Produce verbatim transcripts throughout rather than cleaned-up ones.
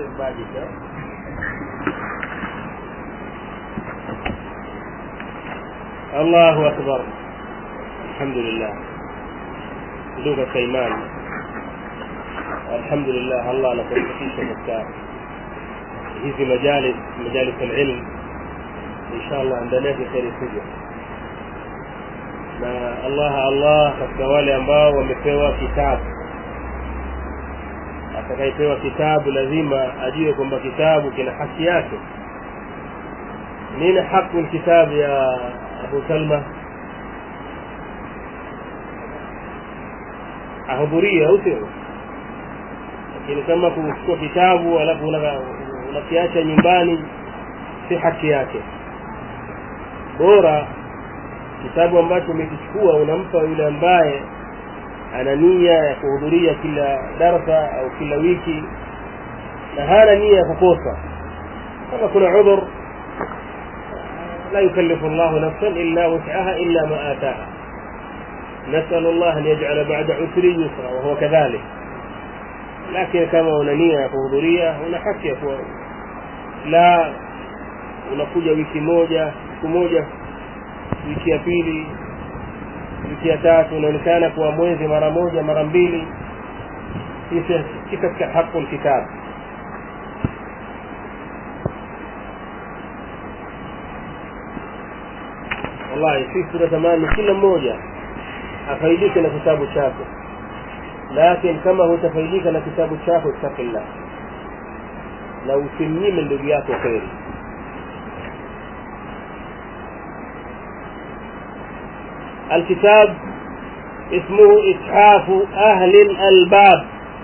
بعدك. الله أكبر. الحمد لله. دوغة سيمان. الحمد لله الله لكم في شمسة. hizi majalis majalis al-ilm inshallah ndani yake kheri kubwa, na Allah Allah katika wale ambao wamepewa kitabu. Atakayepewa kitabu lazima ajue kwamba kitabu kina haki yake. Nini haki kitabu ya Abu Salma? ahudhuria au sio? Lakini kama kuchukua kitabu alafu unakiacha nyumbani si haki yake. Bora kitabu ambacho umekichukua unampa yule ambaye ana nia ya kuhudhuria kila darasa au kila wiki na hana nia ya kukosa. Kama kuna udhur, la yukallifu Allah nafsan illa wus'aha illa ma ataaha. نسأل الله أن يجعل بعد عسر يسرا وهو كذلك. لكن كما una nia ya kuhudhuria una haki ya kuwa la unakuja wiki moja siku moja, wiki ya pili, wiki ya tatu, unaonekana kwa mwezi mara moja mara mbili. Hii si katika haki ya kitabu. wallahi sisi tunatamani kila mmoja afaidike na kitabu chake, lakini kama hutafaidika na kitabu chako takillah na usimnyime ndugu yako kheri. الكتاب اسمه إتحاف أهل الألباب.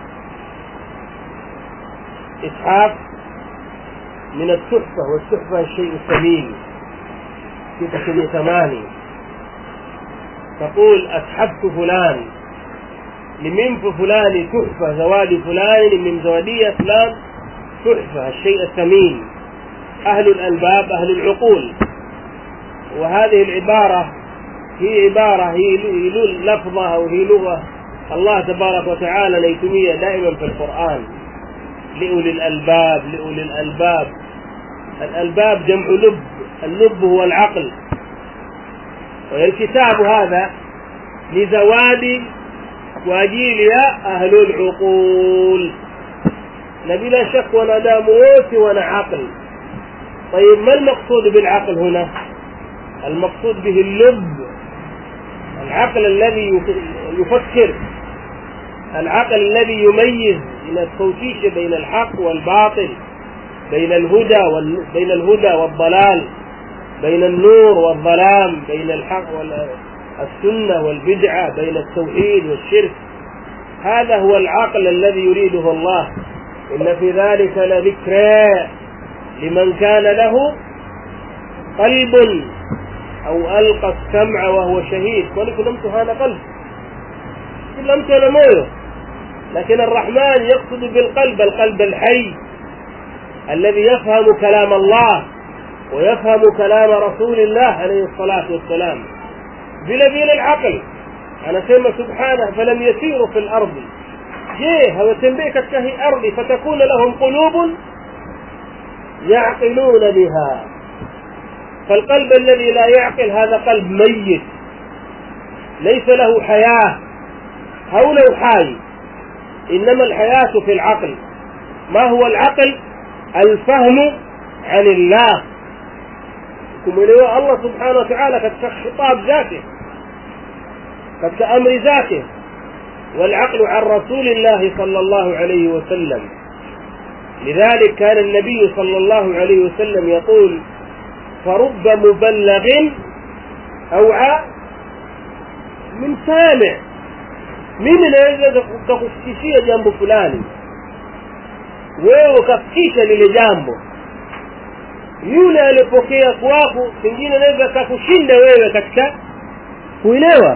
إتحاف من التحفة، والتحفة الشيء الثمين في تشمي ثماني. تقول أتحفت فلان لمنف فلان تحفة، زواد فلان من زوادية فلان تحفة الشيء الثمين. أهل الألباب أهل العقول. وهذه العبارة هي عبارة هي لفظة أو هي لغة الله تبارك وتعالى ليتمية دائما في القرآن. لأولي الألباب لأولي الألباب. الألباب جمع لب، اللب هو العقل. والكتاب هذا لزواد واجيل يا أهل العقول. نبي لا شك ولا موت ولا عقل. طيب ما المقصود بالعقل هنا؟ المقصود به اللب، العقل الذي يفكر، العقل الذي يميز من التوفيق بين الحق والباطل، بين الهدى وال... بين الهدى والضلال، بين النور والظلام، بين الحق والسنة والبدعة، بين التوحيد والشرك. هذا هو العقل الذي يريده الله. إن في ذلك لذكرى لمن كان له قلب أو ألقى السمع وهو شهيد. ولكن لم هذا قلب، لم تنموه. لكن الرحمن يقصد بالقلب القلب الحي الذي يفهم كلام الله ويفهم كلام رسول الله عليه الصلاة والسلام بلا بلا العقل. أنا سمى سبحانه فلم يسيروا في الأرض جيه وتنبيك كهي أرض فتكون لهم قلوب يعقلون بها. فالقلب الذي لا يعقل هذا قلب ميت ليس له حياة أو له حي. إنما الحياة في العقل. ما هو العقل؟ الفهم عن الله. كما الله سبحانه وتعالى كخطاب ذاته كأمر ذاته، والعقل عن رسول الله صلى الله عليه وسلم. لذلك كان النبي صلى الله عليه وسلم يقول فرب مبلغ أوعى من سامع. mimi naweza kukufikishia jambo fulani, wewe ukafikisha lile jambo, yule alipokea kwako pengine naweza kukushinda wewe katika kuelewa.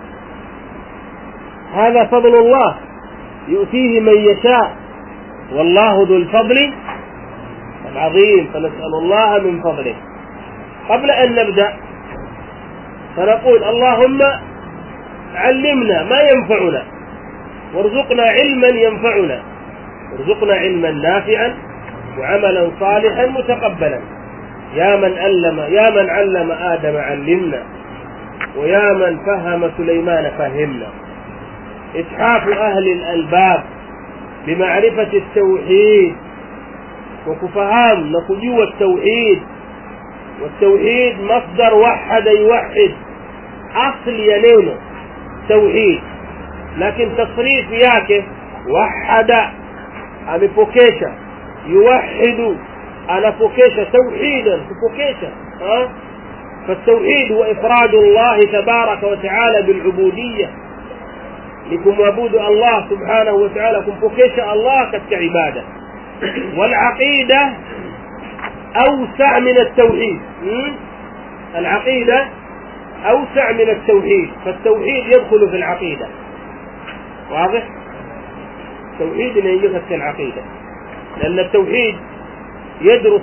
هذا فضل الله يؤتيه من يشاء والله ذو الفضل العظيم. فنسأل الله من فضله. قبل أن نبدأ فنقول اللهم علمنا ما ينفعنا وارزقنا علما ينفعنا، وارزقنا علما نافعا وعملا صالحا متقبلا. يا من علم يا من علم آدم علمنا، ويا من فهم سليمان فهمنا. إتحاف أهل الألباب بمعرفة التوحيد وكفهام نقجو التوحيد. والتوحيد مصدر وحد يوحد، أصل ينونه توحيد، لكن تصريف ياكه وحد أمفوكيشة، يوحد أنا فوكيشة توحيدا فوكيشة. ها فالتوحيد هو إفراد الله تبارك وتعالى بالعبودية، لكم عبود الله سبحانه وتعالى كم فوكيشة الله كعبادة. والعقيدة أوسع من التوحيد، العقيدة أوسع من التوحيد، فالتوحيد يدخل في العقيدة. واضح؟ التوحيد اللي يدخل في العقيدة، لأن التوحيد يدرس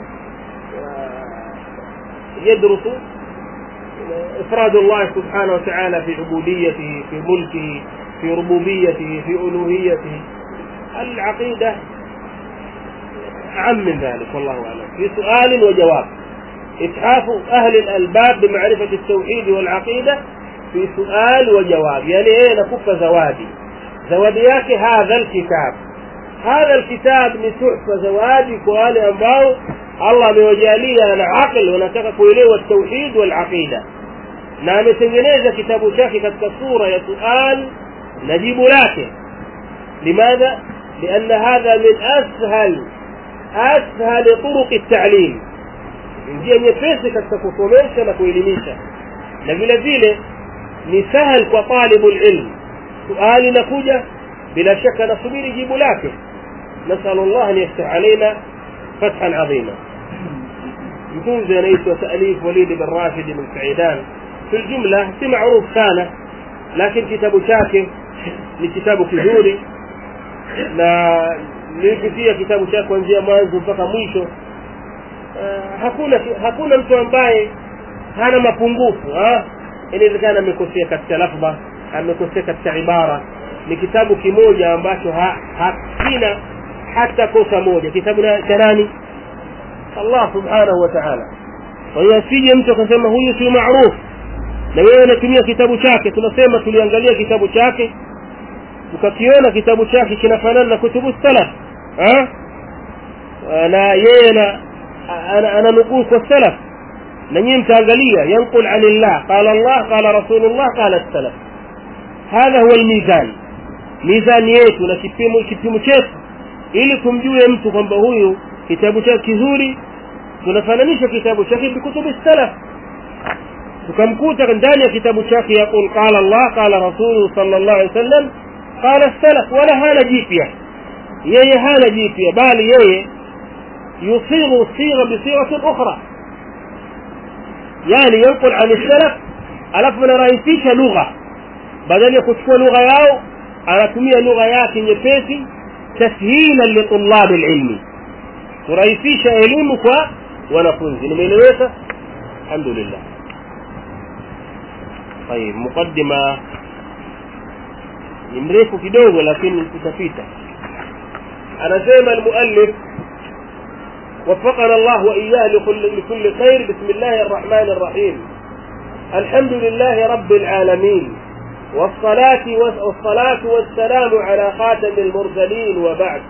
يدرس إفراد الله سبحانه وتعالى في عبوديته، في ملكه، في ربوبيته، في ألوهيته. العقيدة أعم من ذلك والله أعلم. في سؤال وجواب. إتحاف أهل الألباب بمعرفة التوحيد والعقيدة في سؤال وجواب، يعني إيه نكف زوادي زوادياك هذا الكتاب هذا الكتاب نتحف زوادي كوالي أنباو الله ميوجالية أنا عقل ونتكك إليه التوحيد والعقيدة. نعم تنجنيز كتاب شاكي كالتصورة يا سؤال نجيب لك. لماذا؟ لأن هذا من أسهل أسهل طرق التعليم. njia nyepesi katika kusomesha na kuelimisha, na vile vile ni sahal kwa talibul ilm. Swali nakuja bila shaka nasubiri jibu lake. نسأل الله أن يفتح علينا فتحا عظيما. يكون زي رئيس وتأليف وليد بن راشد من سعيدان. في الجملة si معروف sana, lakini kitabu chake ni kitabu kizuri, na nilipitia kitabu chake kuanzia mwanzo mpaka mwisho. Uh, hakuna hakuna mtu ambaye hana mapungufu. ah inawezekana amekosea katika lafdha, amekosea katika ibara. Ni kitabu kimoja ambacho hakina hata kosa moja. Kitabu cha nani? Allah subhanahu wa ta'ala. Kwa hiyo asije mtu akasema huyu si maarufu na wewe unatumia kitabu chake. Tunasema tuliangalia kitabu chake tukakiona kitabu chake kinafanana na kutubu salaf. ah na yeye na أنا أنا نقول كالسلف نجيم تانقلية ينقل عن الله قال الله قال رسول الله قال السلف. هذا هو الميزان، ميزان yetu na kipimo kipimo chetu ili kumjue mtu kwamba huyu kitabu chake kizuri. Tunafananisha kitabu chake na kutubu salaf, tukamkuta ndani ya kitabu chake يقول قال الله قال رسول صلى الله عليه وسلم قال السلف، ولا hana jipya yeye, hana jipya bali yeye يصيغ الصيغة بصيغة أخرى، يعني ينقل عن السلف ألف من رئيسيش لغة بدل يكتفوا لغة ياو على تمية لغة ياكي نفسي تسهيلا لطلاب العلم ورئيسيش علمك ونفنزي نمينويسة. الحمد لله. طيب مقدمة يمريكو كدوغو لكن تتفيتا. أنا زيما المؤلف وفقنا الله وإياه لكل, لكل خير. بسم الله الرحمن الرحيم. الحمد لله رب العالمين، والصلاة والصلاة والسلام على خاتم المرسلين، وبعد.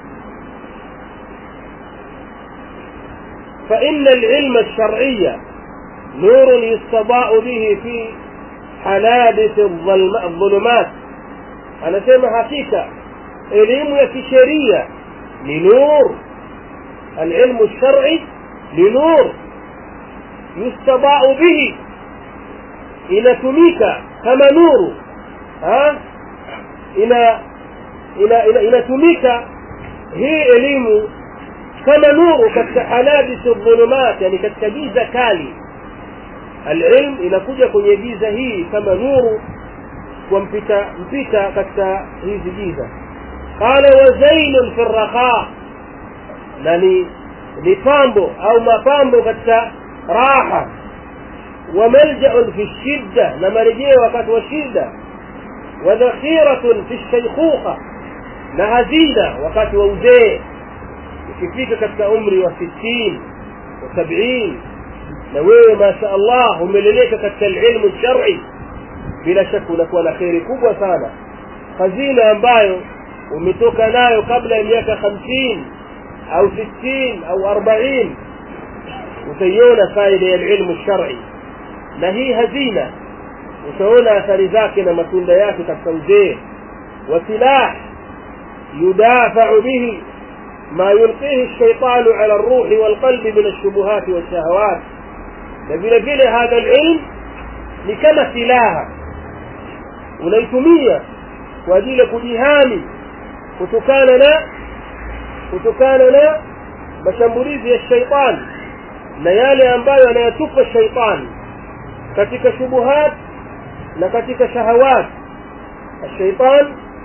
فإن العلم الشرعي نور يستضاء به في حنادث الظلمات. أنا سمع حقيقة العلم الشرعي لنور، العلم الشرعي لنور يستضاء به إلى تميك كما نور. ها إلى إلى إلى إلى تميك هي علم كما نور كحنادث الظلمات، يعني كتجيزة كالي. العلم إلى كجا kwenye giza hii kama nuru kumpita mpita katika hizi giza. Qala wa zainun fi ar-raha, nani ni pambo au mapambo katika raha. Wa malja'un fi shidda, na marejeo wakati wa shida. Wa dhakhiratun fi shaykhuqa, na hazina wakati wa uzee. ukifika katika umri wa sitini wa sabini na wewe masha Allah umeleleka katika elimu shar'i, bila shaka unakuwa na khairi kubwa sana. Hazina ambayo umetoka nayo kabla ya miaka hamsini au sitini au arobaini utaiona faida ya elimu shar'i, na hii hazina utaona athari zake na matunda yake katika uzee. Wa silah yudafa'u bihi ma yulqihi ash-shaytanu 'ala ar-ruhi wal-qalbi min ash-shubuhat wash-shahawat. na vile vile hadha al-ilm ni kama silaha unaitumia kwa ajili ya kujihami kutokana na kutokana na mashambulizi ya shaytan na yale ambayo anayatupa shaytan katika shubuhat na katika shahawat. Shaytan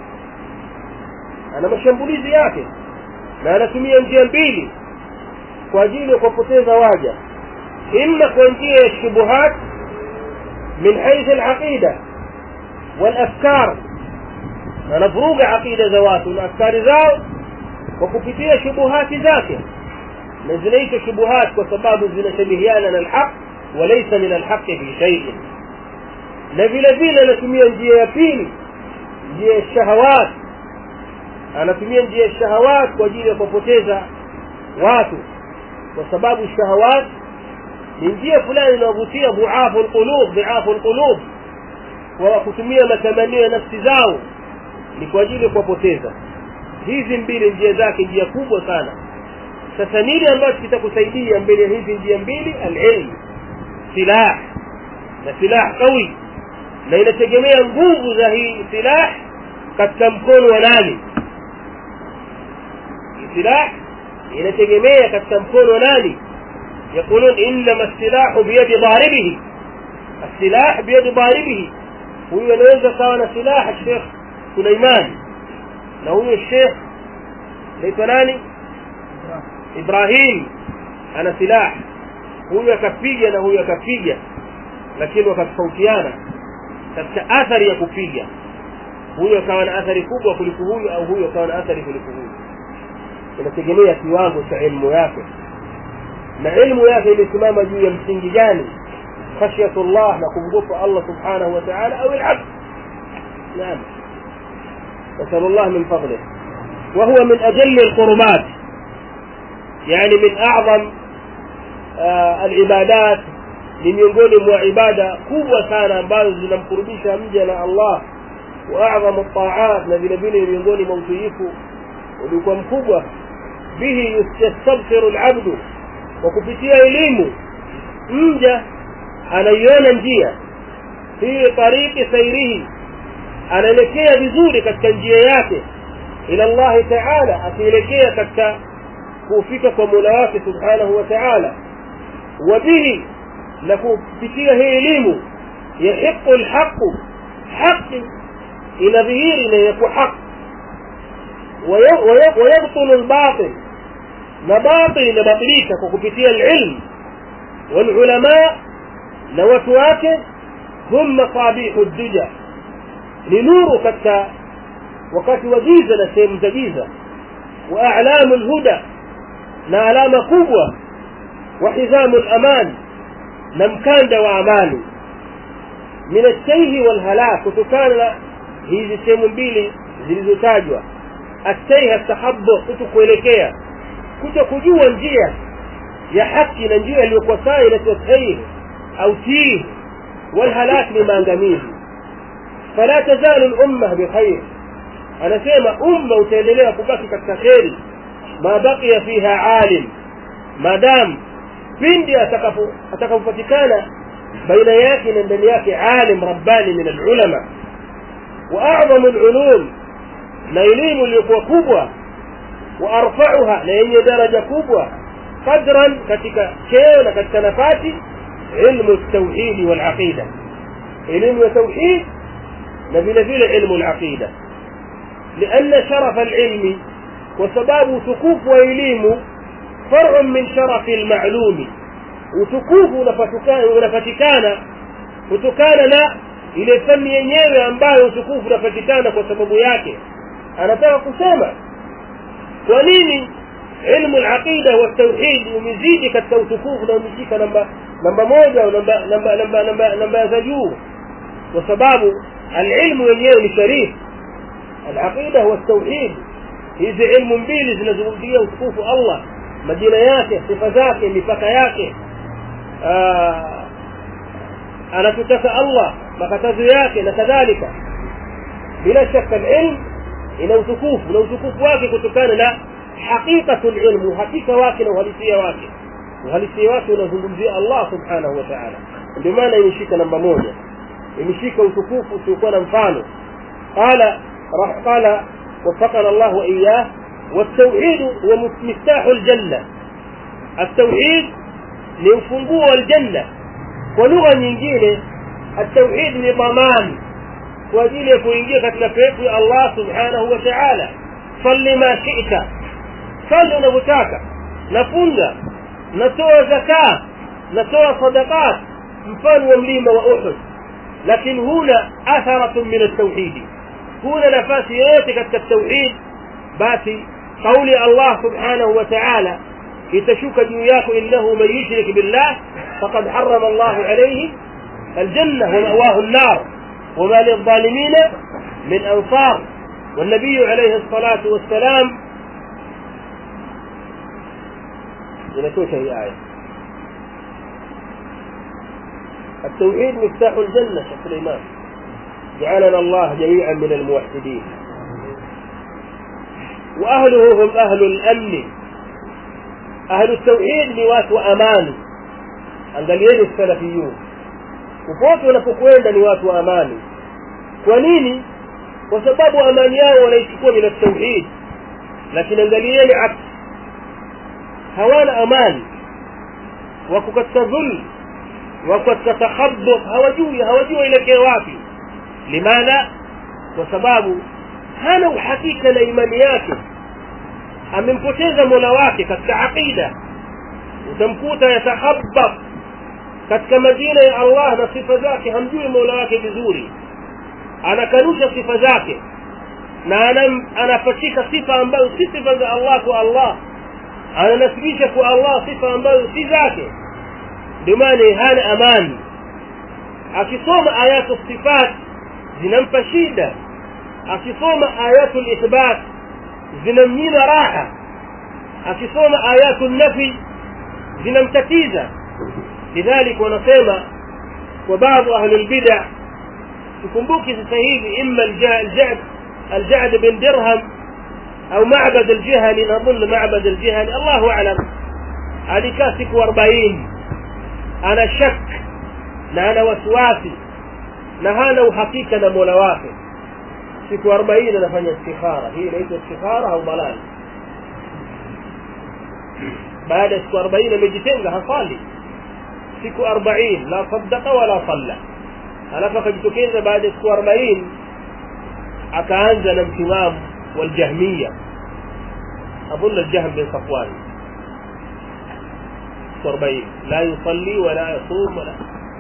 ana mashambulizi yake na anatumia njia mbili kwa ajili ya kupoteza waja, imma kwa njia ya shubuhat min hayth al-aqida wal-afkar, anavuruga aqida za watu na afkari zao kwa kupitia shubuhati zake, na zinaitwa shubuhat kwa sababu zinashabihiana na al-haq walaysa min al-haq fi shay'in. na vile vile anatumia njia ya pili, njia ya shahawat, anatumia njia ya shahawat kwa ajili ya kupoteza watu, kwa sababu shahawat ni njia fulani inayovutia dhuafu alqulub dhuafu alqulub wa kutumia matamanio ya nafsi zao ni kwa ajili ya kupoteza. Hizi mbili njia zake njia kubwa sana. Sasa nini ambacho kitakusaidia mbele hizi njia mbili? Al-ilm, silah, na silah qawi, na inategemea nguvu za hii silah katika mkono wa nani. silah inategemea katika mkono wa nani. يقولون إنما السلاح بيد ضاربه، السلاح بيد ضاربه. هو ينوزع كان سلاح الشيخ سليمان، لو هو الشيخ ليتناني إبراهيم أنا سلاح، هو يكفيجا na huyo yakapiga, lakini wakatofautiana katika athari ya kupiga. Huyo kawa na athari kubwa kuliko huyo, au huyo kawa na athari kuliko huyo. Inategemea kiwango cha elimu yake, na elimu yake imesimama juu ya msingi gani? khashyatullah, na kumwogopa Allah subhanahu wa ta'ala, au al-'abd. naam, nasallallahu min fadlihi. wa huwa min ajalli al-qurbat, yani min a'zam al-ibadat, ni miongoni mwa ibada kubwa sana ambazo zinamkurubisha mja na Allah. wa a'zam at-ta'at, na vile vile miongoni mwa utiifu ulikuwa mkubwa. bihi yastabsiru al-'abdu, kwa kupitia elimu mja anaiona njia fi tariqi sayrihi, anaelekea vizuri katika njia yake ila Allah ta'ala, akielekea katika kufika kwa Mola wake subhanahu wa ta'ala. wa bihi, na kupitia hii elimu yahiqqu al-haqq, haqq inadhihiri na yakuwa haqq, wa yabtulu al-batil, na batil inabatilika kwa kupitia al-ilm. wal ulama, na watu wake hum masabihu ad-duja, ni nuru katika wakati wa giza na sehemu za giza. wa a'lamu al-huda, na alama kubwa. wa hizamu al-aman, na mkanda wa amani. min at-tayhi wal halak, kutokana na hizi sehemu mbili zilizotajwa. at-tayhi at-tahabbu, kutokuelekea, kutokujua njia ya haki na njia iliyokuwa sahihi na sahihi au tii. wal halak ni maangamizi. fala tazalu al-umma bi khair, anasema umma utaendelea kubaki katika khairi ma baqiya fiha alim, madam pindi atakapo atakapopatikana baina yake na ndani yake alim rabbani min al-ulama. wa a'zamu al-ulum, na elimu iliyokuwa kubwa. wa arfa'uha, na yenye daraja kubwa. qadran, katika cheo na katika nafasi. ilmu at-tauhid wal aqida, elimu ya tauhid na vile vile ilmu al-aqida. لأن شرف العلم، وسباب تكوف وإليم فرع من شرف المعلوم، وتكوف ونفتكان وتكان لا إلى فن ينيوي أنباه وتكوف ونفتكان وسبب yake. anataka kusema kwa nini ilmu al-aqida wa tauhid umezidi katika utukufu na umeshika namba namba moja au namba namba namba namba namba za juu kwa sababu al-ilmu yenyewe ni sharif al-aqida wa tauhid hizi ilmu mbili zinazungumzia utukufu Allah majina yake sifa zake mipaka yake anatutaka Allah makatazo yake na kadhalika bila shaka al-ilm ina utukufu na utukufu wake kutokana na حقيقة العلم وحقيقة wake na uhalisia wake uhalisia wake unazungumzia Allah subhanahu wa ta'ala ndio maana imeshika namba moja imeshika utukufu usiokuwa na mfano qala qala وفقنا الله وإياه والتوحيد هو مفتاح الجنة التوحيد ليفungua الجنة ولغة nyingine التوحيد ni ضمان kwa ajili ya kuingia katika pepo ya Allah subhanahu wa ta'ala salli ma shi'ta صلي unavyotaka nafunga natoa zakat natoa sadaqat mfano wa mlima wa Uhud lakini huna atharatun min at-tauhid huna nafasi yote katika at-tauhid basi kauli Allah subhanahu wa ta'ala itashuka juu yako innahu man yushrik billah faqad harrama Allah alayhi al-jannah wa ma'wahu an-nar wa ma lil-zalimin min ansar والنبي عليه الصلاة والسلام لنتوشى هي آية التوحيد مفتاح الجنة شيخ سليمان جعلنا الله جميعا من الموحدين وأهله هم أهل الأمن أهل التوحيد نواة وأمان أنجليين السلفيون وفوت ونفقوين نواة وأمان ونيني وسبب أمانياه وليسكوا من التوحيد لكن أنجليين عكس hawana amani wako katika dhulm wako katika takhabbut hawajui hawajui ile wapi limaana kwa sababu hana uhakika na imani yake amempoteza Mola wake katika aqida utamkuta yatakhabbat katika majina ya Allah na sifa zake hamjui Mola wake vizuri anakanusha sifa zake na anapachika sifa ambazo si sifa za Allah kwa Allah ananasibisha kwa Allah sifa ambazo si zake ndio maana hana amani akisoma ayatu sifat zinampa shida akisoma ayatu al-ithbat zinamnyima raha akisoma ayatu an-nafi zinamtatiza lidhalik wanasema kwa baadhi ahli al-bid'ah tukumbuki sasa hivi imma al-ja'd al-ja'd bin dirham أو معبد الجهني نظن معبد الجهني الله أعلم هذه كاسك واربعين أنا شك أنا وسواسي نهانا وحقيقة مولوافي سك واربعين أنا فني استخارة هي ليس استخارة أو ضلال بعد سك واربعين مجتين لها صالي سك واربعين لا صدق ولا صلى أنا فقدت كذا بعد سك واربعين أكانزل امتمام والجهمية أظن الجهم بن صفوان أربعين لا يصلي ولا يصوم ولا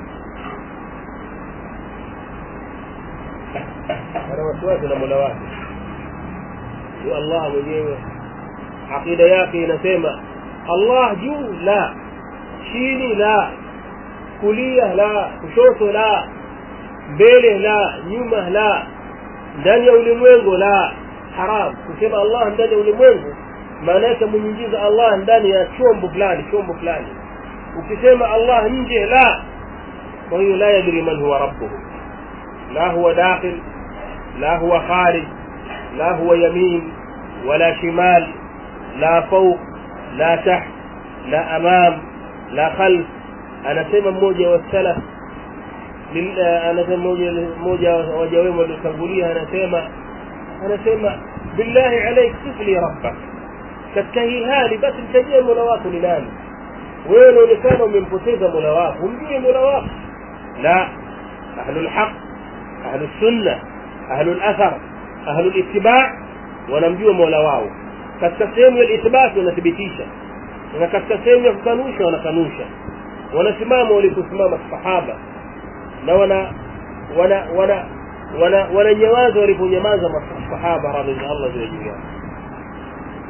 أنا وسواسنا ملوات يا الله مجيبه عقيدة ياكي نسيمة الله جو لا شيني لا كلية لا كشوته لا بيله لا نيمه لا ndani ya ulimwengu la haram kusema Allah ndani ya ulimwengu maana yake muingiza Allah ndani ya chombo fulani chombo fulani ukisema Allah nje la kwa hiyo la yadri man huwa rabbuhu la huwa dakhil la huwa kharij la huwa yamin wala shimal la fawq la taht la amam la khalf anasema mmoja wa salaf anasema mmoja mmoja waja wema waliotangulia anasema anasema billahi alayk sifli rabbak katika hii hali basi mtajie Mola wako ni nani wewe unaonekana umempoteza Mola wako umjue Mola wako la ahlul haq ahlus sunna ahlul athar ahlul ittiba' wanamjua Mola wao katika sehemu ya ithbat wanathibitisha na katika sehemu ya kukanusha wanakanusha wanasimama waliposimama sahaba na wana wana wana wana wananyamaza waliponyamaza masahaba radhiallahu anhu juu yao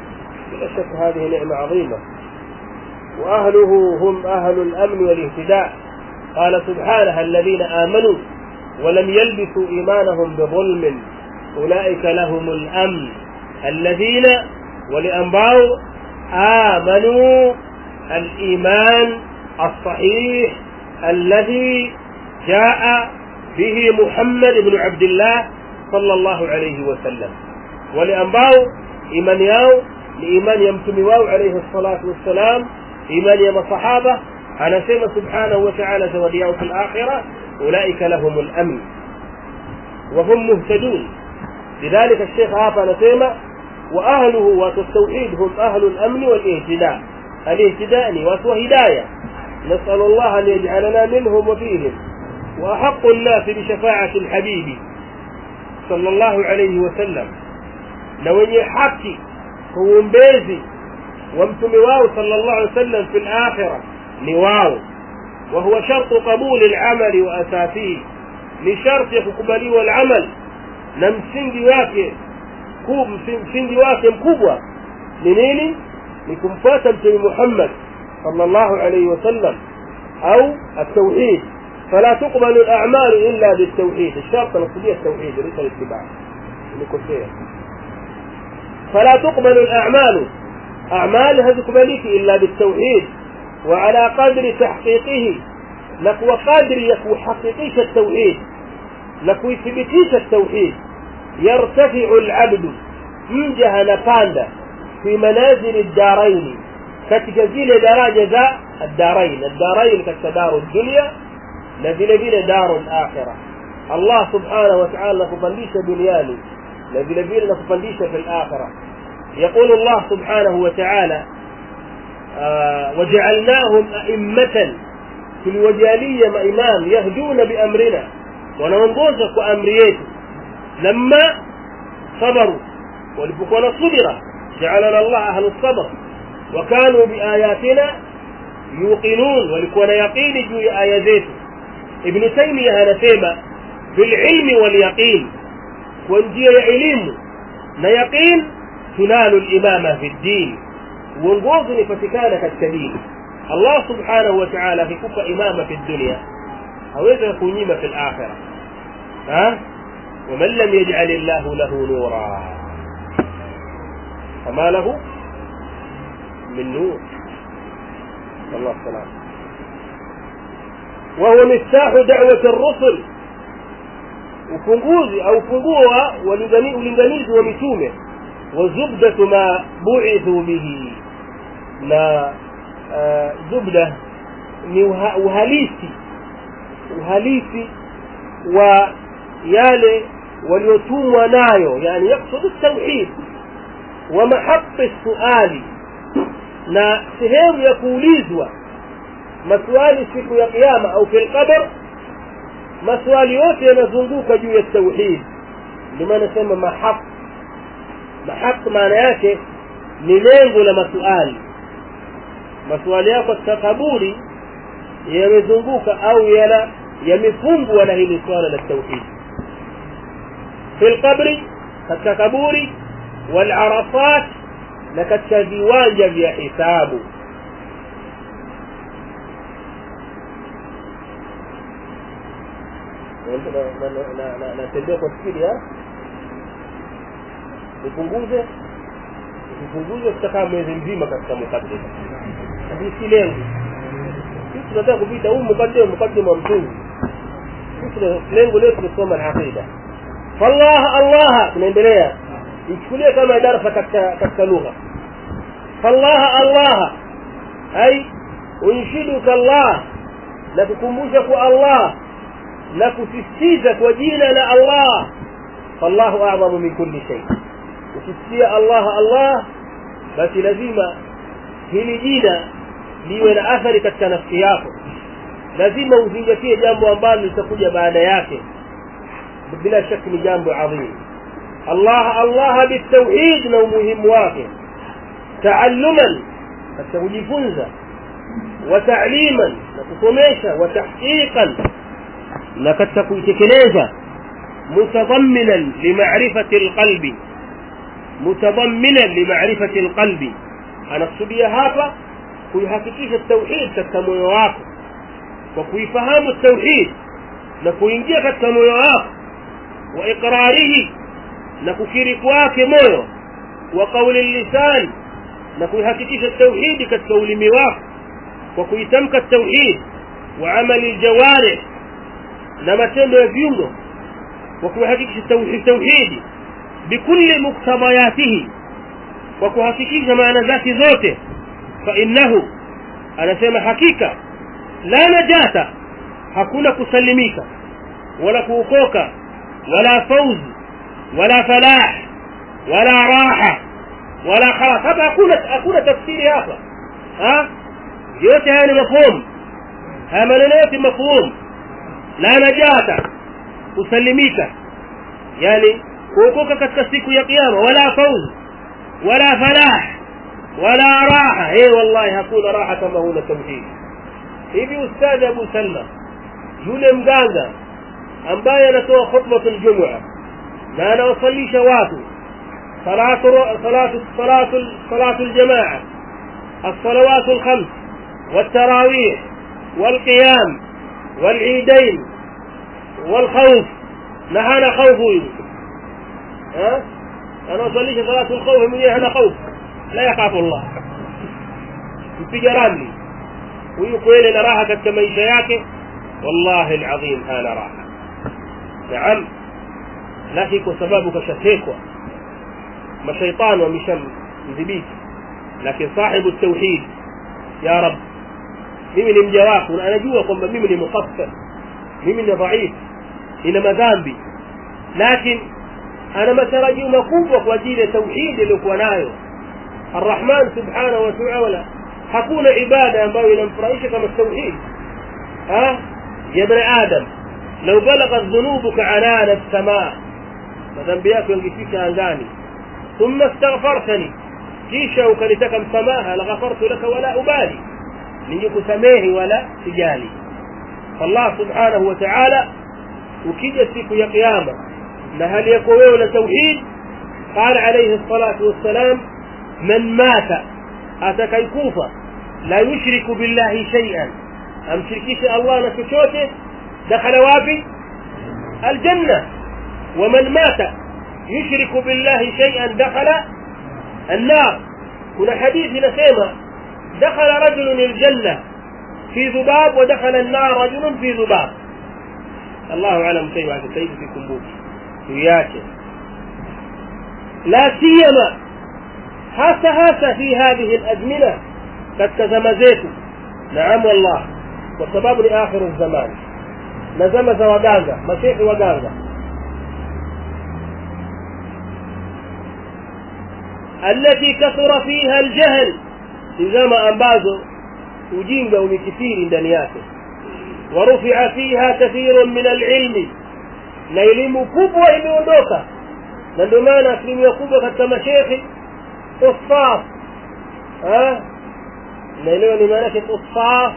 بلا شك هذه نعمة عظيمة. وأهله هم أهل الأمن والاهتداء. قال سبحانه الذين آمنوا ولم يلبسوا إيمانهم بظلم أولئك لهم الأمن. الذين ولأنباء آمنوا الإيمان الصحيح الذي جاء به محمد بن عبد الله صلى الله عليه وسلم. ولأنباء إيمان ياو لإيمان يمتمواو عليه الصلاة والسلام إيمان يم الصحابة على سيما سبحانه وتعالى زودياو في الآخرة أولئك لهم الأمن وهم مهتدون. لذلك الشيخ عافا نسيما وأهله والتوحيد هم أهل الأمن والاهتداء. الاهتداء واسوى هداية، نسأل الله أن يجعلنا منهم وفيهم. وأحق الناس بشفاعة الحبيب صلى الله عليه وسلم لو أن يحكي هو مبيزي وامتمواو صلى الله عليه وسلم في الآخرة نواو، وهو شرط قبول العمل وأساسيه لشرط يقبلي والعمل نمسنجي واكي كوب مسنجي واكي مكوبة منين لكم فاتم محمد صلى الله عليه وسلم أو التوحيد. فلا تقبل الأعمال إلا بالتوحيد. الشرط نقضي التوحيد ليس الاتباع. فلا تقبل الأعمال أعمالها تقبلك إلا بالتوحيد وعلى قدر تحقيقه. لكو قدر يكو حقيقيش التوحيد لكو يثبتيش التوحيد يرتفع العبد من جهة نفاندة في منازل الدارين كتجزيل دراجة ذا الدارين. الدارين كتدار الدنيا نزل بنا دار الآخرة. الله سبحانه وتعالى نفضليش دنياني نزل بنا نفضليش في الآخرة. يقول الله سبحانه وتعالى آه وجعلناهم أئمة في الوجالية ما إمام يهدون بأمرنا وننظرك أمريته لما صبروا ولبقونا صبرا جعلنا الله أهل الصبر وكانوا بآياتنا يوقنون ولكونا يقين جوي آياته. ابن تيمية هنسيما بالعلم واليقين وانجي علم نيقين تنال الإمامة في الدين ونقوضني فتكانك السبيل. الله سبحانه وتعالى في كفة إمامة في الدنيا أو يكون نيمة في الآخرة. ها؟ ومن لم يجعل الله له نورا فما له من نور. الله السلام. وهو مفتاح دعوة الرسل وفنقوذي أو فنقوها ولنغنيز ومتومه وزبدة ما بعثوا به ما آه زبدة وهاليسي وهاليسي ويالي واليتوم ونايو يعني يقصد التوحيد ومحط السؤال na sehemu ya kuulizwa maswali siku ya kiyama au في القبر maswali yote yanazunguka juu ya tauhid. Ndio nasema mahaq mahaq maana yake ni lengo la maswali. Maswali yako takaburi yamezunguka au yana yamefungwa na hili swala la tauhid. في القبر katika kaburi wal arafat na katika viwanja vya hisabu. na na na na tembea kwa spidi ya upunguze upunguze kutaka mwezi mzima katika mukaddim. Hadi si lengo sisi tunataka kupita huu mukaddim mukaddim wa mtungi. Sisi lengo letu ni kusoma al-aqida. Fallah Allah tunaendelea ichukulie kama darasa katika katika lugha. فالله الله أي أنشدك الله لككموشك الله لكسستيزك وجينا الله. فالله أعظم من كل شيء. وسستي الله الله بس لازم هني جينا liwe na athari katika nafsi yako. Lazima uzingatie jambo ambalo litakuja baada yake. Bila shaka ni jambo adhim. Allah Allah bitauhid na umuhimu wake. تعلما فتوجفنزا وتعليما نتصميشا وتحقيقا لكتكوتكنيزا متضمنا لمعرفة القلب mutadamminan limaarifati alqalbi, anakusudia hapa kuihakikisha tauhid katika moyo wako, kwa kuifahamu tauhid na kuingia katika moyo wako, wa iqrarihi, na kukiri kwake moyo, wa qawli lisan, na kuihakikisha tauhid katika ulimi wako kwa kuitamka tauhid, wa amali aljawarih, na matendo ya viungo kwa kuhakikisha tauhid tauhid bikulli muqtadayatihi, kwa kuhakikisha maana zake zote. Fa innahu, anasema hakika, la najata, hakuna kusalimika wala kuokoka wala fawz wala falah wala raha wala khalas. hapa hakuna hakuna tafsiri hapa, ha yote haya ni mafhumu, haya maneno yote mafhumu. La najata, kusalimika, yani kuokoka katika siku ya kiyama, wala fawz wala falah wala raha. eh wallahi hakuna raha kama huna tauhid. hivi ustadh Abu Salma, yule mganga ambaye anatoa khutbatul jumu'a na anawasalisha watu salatu salatu salatu salatu aljamaa, الصلوات الخمس والتراويح والقيام والعيدين والخوف، نهانا خوفه، ها انا اصلي صلاه الخوف من هنا خوف لا يخاف الله، mpigarani huyu kweli na raha katika maisha yake, wallahi alazim hana raha. naam, lakini kwa sababu kashatekwa mashaitani wameshamdhibiti. lakini sahibu tauhid, ya rab, mimi ni mja wako na anajua kwamba mimi ni muqassir, mimi ni dhaif, ina madhambi, lakini ana matarajio makubwa kwa ajili ya tauhid iliyokuwa nayo Ar-Rahman subhanahu wa ta'ala. hakuna ibada ambayo inamfurahisha kama tauhid. ha ya ibn adam, law balaghat dhunubuka anana as-samaa, madhambi yako yangefika angani, thumma astaghfartani, kisha ukanitaka msamaha, la ghafartu laka wala ubali, ningekusamehi wala sijali. Allah subhanahu wa ta'ala ukija siku ya kiyama na hali yako wewe na tauhid, qala alayhi salatu wassalam, man mata, atakaikufa, la yushriku billahi shay'an, amshirikisha Allah na chochote, dakhala wapi? aljanna. wa man mata yushriku billahi shay'an dakhala النار. kuna hadithi inasema dakhala rajulun aljanna fi dhubab wa dakhala an-nar rajulun fi dhubab. Allahu a'lam kayfa tayyibu fikumbuki tuyache, la siyama hasa hasa fi hadhihi al-azmina, katika zama zetu. naam wallah, kwa sababu ni akhiru zaman na zama za waganga, mashehe waganga. التي كثر فيها الجهل، زما ambazo ujinga umekithiri ndani yake. ورفع فيها كثير من العلم، na elimu kubwa imeondoka. na ndio maana elimu kubwa katika mashehe usfaf, ah na leo ni maana yake usfaf,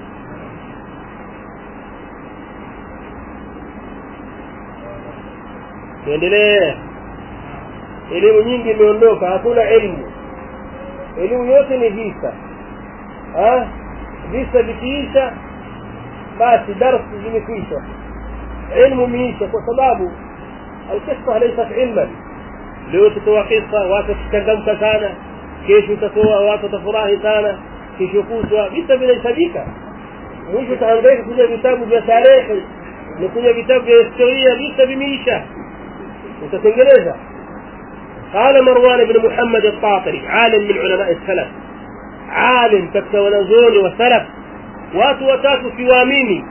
endelee. elimu nyingi imeondoka, hakuna elimu. elimu yote ni visa. ah visa vikiisha basi darasa zimekwisha, elimu imeisha, kwa sababu alqissa laysat ilman. leo tutoa kisa watu tutangamka sana, kesho tutatoa watu tafurahi sana, kesho kutwa visa vinahesabika. mwisho taangaika kuja vitabu vya tarehe na kuja vitabu vya historia, visa vimeisha, utatengeneza. قال مروان بن محمد الطاطري، عالم من علماء السلف، عالم كالتونزون والسلف، watu watatu siwaamini: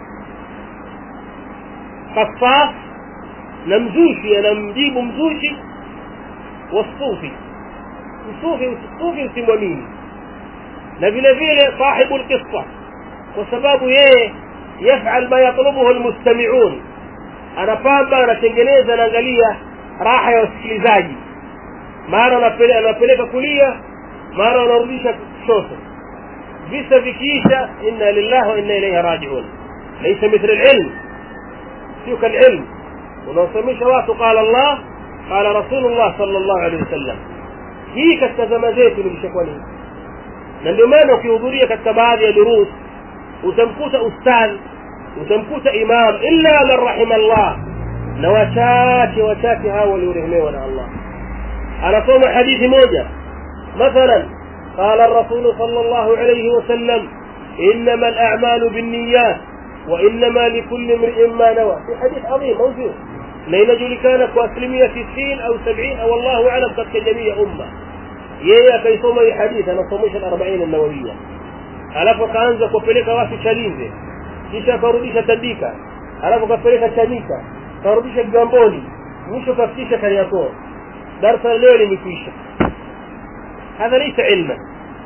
khafaf, na mzushi, anamjibu mzushi, wasufi, msufi usufi usimwamini, na vile vile sahibu alqissa, kwa sababu yeye yaf'al ma yatlubuhu almustami'un, anapamba, anatengeneza, anaangalia raha ya wasikilizaji, mara anapeleka kulia, mara anarudisha kushoto. visa vikiisha, inna lillahi wa inna ilayhi raji'un. laysa mithla al-ilm, sio kal-ilm. unaosomesha watu qala Allah qala Rasulullah sallallahu alayhi wasallam, hii katika zama zetu ilishakuwa nini. Na ndio maana ukihudhuria katika baadhi ya durus utamkuta ustadh, utamkuta imam, illa man rahimallah, na wachache wachache hao waliorehemewa na Allah, anasoma hadithi moja مثلا قال الرسول صلى الله عليه وسلم إنما الأعمال بالنيات وإنما لكل امرئ ما نوى، في حديث عظيم موجود لا ينجل كان كأسلمية ستين أو سبعين أو الله أعلم قد كجميع أمة يا كي صوم حديث أنا صومش الأربعين النووية alafu kaanza kupeleka watu Chalinze, kisha karudisha Tandika, alafu kapeleka Chanika, karudisha Gamboni, mwisho kafikisha Kariakoo. Darasa leo limekwisha. هذا ليس علما،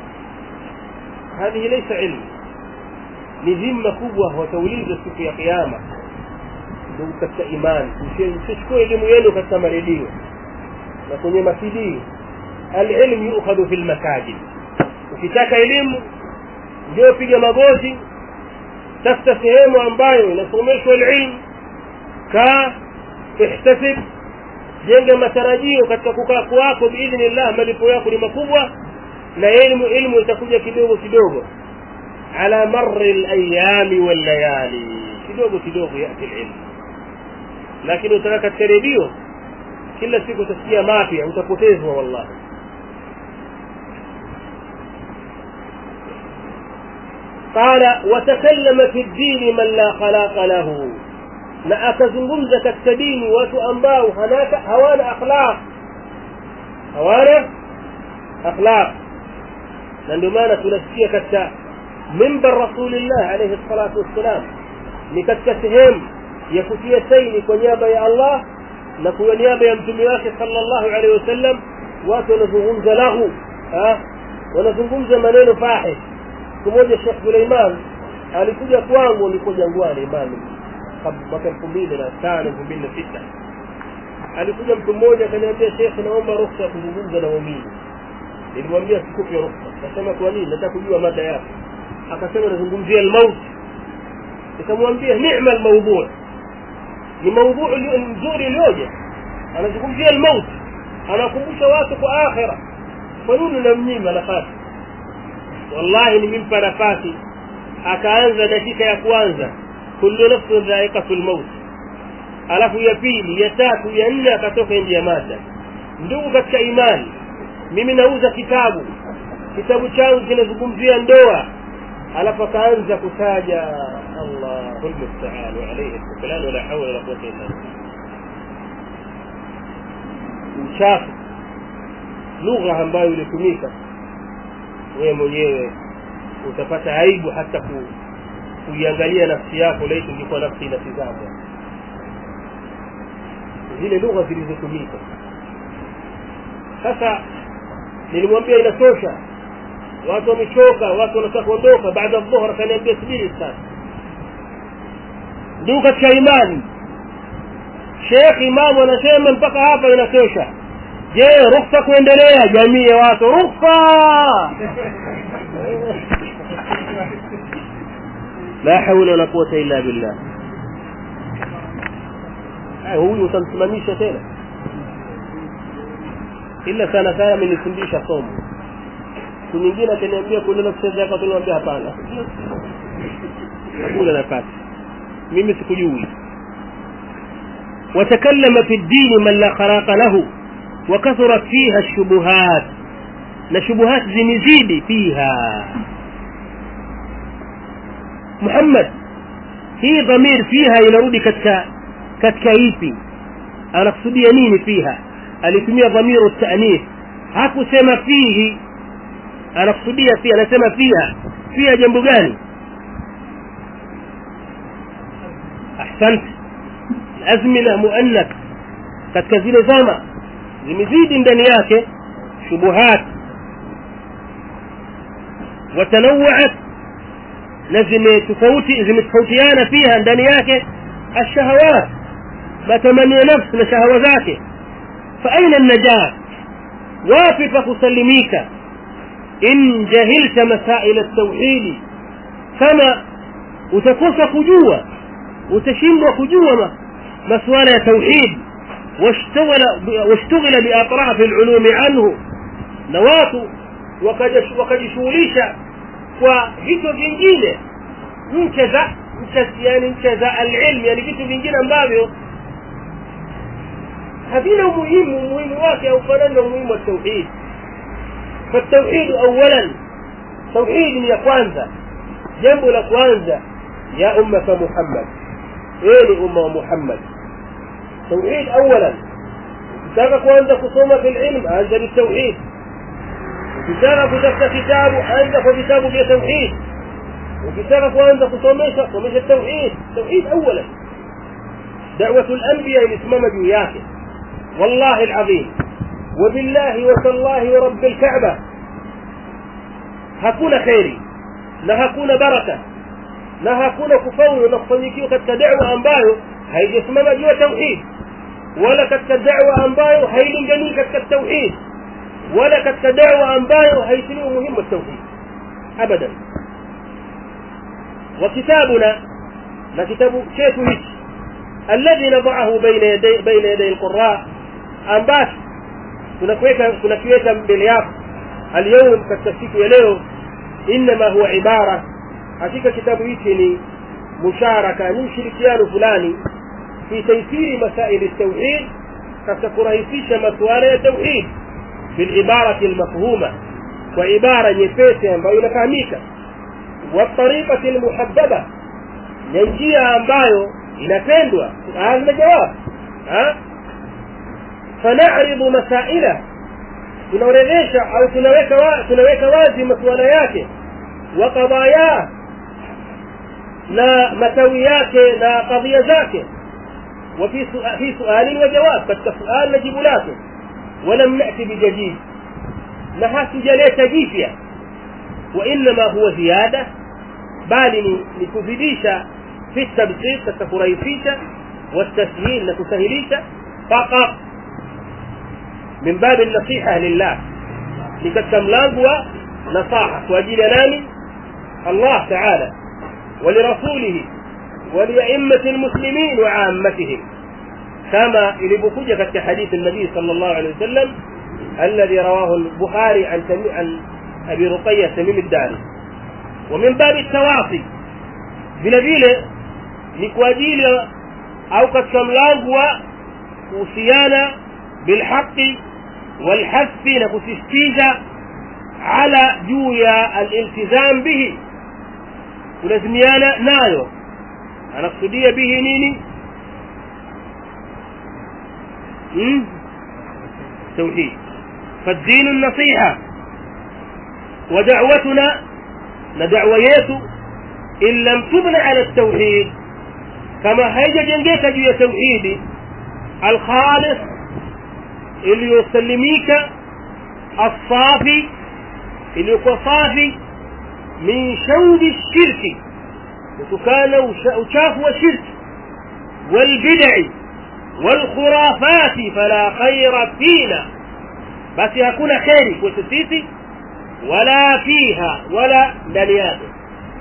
هذه ليس علم، نذمة kubwa وتوليد siku ya kiyama. Ndio katika imani msishukue elimu yenu katika maredio na kwenye masidi. Al-ilm yu'khadhu fil masajid. Ukitaka elimu ndio piga magoti, tafuta sehemu ambayo inasomeshwa elimu, ka ihtasib, jenga matarajio katika kukaa kwako biidhnillah, malipo yako ni makubwa, na elimu elimu itakuja kidogo kidogo, ala marri al-ayami wal layali, kidogo kidogo yati elimu. Lakini utaka katika redio kila siku utasikia mapya, utapotezwa wallahi. قال وتكلم في الدين من لا خلاق له، na akazungumza katika dini watu ambao hanaka hawana akhlaq, hawana akhlaq. Na ndio maana tunasikia katika mimbar rasulillah alayhi salatu wassalam ni katika sehemu ya kutia saini kwa niaba ya Allah na kwa niaba ya mtume wake sallallahu alayhi wasallam, watu wanazungumza lahu, ha wanazungumza maneno fahish. Mmoja Sheikh Suleiman alikuja kwangu, nilikuwa Jangwani imani mwaka elfu mbili na tano elfu mbili na sita. Alikuja mtu mmoja akaniambia, Sheikh, naomba ruhusa kuzungumza na waumini. Nilimwambia sikupi ruhusa. Akasema kwa nini? Nataka kujua mada yako. Akasema nazungumzia al-maut. Nikamwambia ni'ma al-mawdu', ni mawdu' nzuri ilioje, anazungumzia al-maut, anakumbusha watu kwa akhira. Kwa nini unamnyima nafasi? Wallahi nimempa nafasi, akaanza dakika ya kwanza kullu nafsin dha'iqatul maut, alafu ya pili, ya tatu, ya nne akatoka nje ya mada. Ndugu katika imani, mimi nauza kitabu, kitabu changu kinazungumzia ndoa, alafu akaanza kutaja Allahul musta'an wa alayhi at-tawakkal wa la hawla wa la quwwata illa billah. Uchafu lugha ambayo ilitumika, wewe mwenyewe utapata aibu hata ku kuiangalia nafsi yako, laiti ingekuwa nafsi inatizama zile lugha zilizotumika. Sasa nilimwambia inatosha, watu wamechoka, watu wanataka kuondoka baada ya dhuhur. Akaniambia subiri sasa. Ndugu katika imani, Sheikh Imam anasema mpaka hapa inatosha. Je, ruhusa kuendelea? Jamii ya watu ruhusa. La hawla wala quwwata illa billah. Hai huyu utamsimamisha tena? Ila sana sana amenifundisha somo. Kuna nyingine ataniambia kuna nafsi zako, tunamwambia hapana. Kula nafasi. Mimi sikujui. وتكلم في الدين من لا خلاق له وكثرت فيها الشبهات، na shubuhat zimezidi فيها. محمد hii dhamir fiha inarudi katika katika ipi? Anakusudia nini fiha? Alitumia dhamiru at-ta'nith, hakusema fihi. Anakusudia fiha, anasema fiha. Fiha jambo gani? ahsant, azmina muannath, katika zile zama zimezidi ndani yake shubuhat, watanawwa'at, lazima tofauti zimetofautiana fiha ndani yake ashahawat, matamanio nafsi na shahawa zake. fa aina an-najat, wapi pa kusalimika in jahilta masail at-tauhid? kama utakosa kujua, utashindwa kujua masuala ya tauhid, washtaghala washtaghala bi atraf al-ulum anhu, na watu wakajishughulisha kwa vitu vingine nje za yani nje za al-ilm, yani vitu vingine ambavyo havina umuhimu umuhimu wake au fanana umuhimu wa tauhid. فالتوحيد اولا توحيد ya kwanza, jambo la kwanza ya umma Muhammad, ewe umma wa Muhammad, توحيد اولا. ukitaka kuanza kusoma fil ilm anza bil tauhid, ukitaka kutafuta kitabu anza kwa vitabu vya tauhid, ukitaka kuanza kusomesha somesha tauhid. tauhid اولا. دعوه الانبياء imesimama juu yake. والله العظيم وبالله وتالله ورب الكعبة hakuna khairi na hakuna baraka na hakuna kufaulu na kufanikiwa katika da'wa ambayo haijasimama juu ya tauhid, wala katika da'wa ambayo hailingani katika tauhid, wala katika da'wa ambayo haitini umuhimu wa tauhid abadan. وكتابنا na kitabu chetu hiki alladhi nad'ahu baina yaday baina yaday alqurra ambacho tunakuweka tunakiweka mbele yako اليوم katika siku ya leo, inma huwa ibara, hakika kitabu hiki ni musharaka, ni ushirikiano fulani fi taysiri masail at-tauhid, katika kurahisisha masuala ya tauhid bil ibarati al-mafhuma, kwa ibara nyepesi ambayo inafahamika, wa tariqati al-muhabbaba, na njia ambayo inapendwa. Suali na jawab, ha فنعرض مسائله, tunaorodhesha au tunaweka wa, tunaweka wazi masuala yake, wa qadaya na matawi yake na qadhiya zake, wa fi fi suali wa jawab, katika suali na jibu lake. ولم نأتي بجديد, na hatujaleta jipya, wa inma huwa ziyada, bali ni kuzidisha fi tabsir, katika kurahisisha, wa tasahil, na kusahilisha faqat من باب النصيحة لله, لكتم لانقوة نصاحة وأجيل نامي الله تعالى ولرسوله ولأئمة المسلمين وعامتهم, كما لبخجة في حديث النبي صلى الله عليه وسلم الذي رواه البخاري عن, عن أبي رقية تميم الداري. ومن باب التواصي بنبيله لكواجيل أو كتم لانقوة وصيانة بالحق والحث نكسستيجا على جويا الالتزام به, ولازميانا نايو انا اقصديه به نيني امم توحيد. فالدين النصيحة, ودعوتنا ندعويته ان لم تبنى على التوحيد, كما هيجا جنجيك جويا توحيدي الخالص اللي يسلميك الصافي, اللي يكون صافي من شوب الشرك, وكان وشاف وشرك والبدع والخرافات, فلا خير فينا, بس يكون خيري وتسيسي ولا فيها ولا دنياته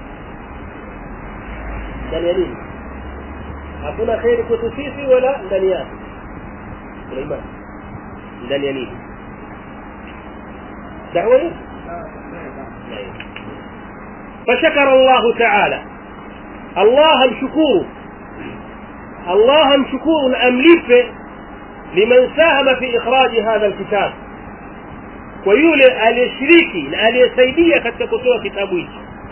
دنيانين, يكون خيري وتسيسي ولا دنياته سليمان دنيانين دعوة. فشكر الله تعالى, الله شكور الله شكور أمليف لمن ساهم في إخراج هذا الكتاب, ويولي الشريكي السيدية قد تكتوها كتابه,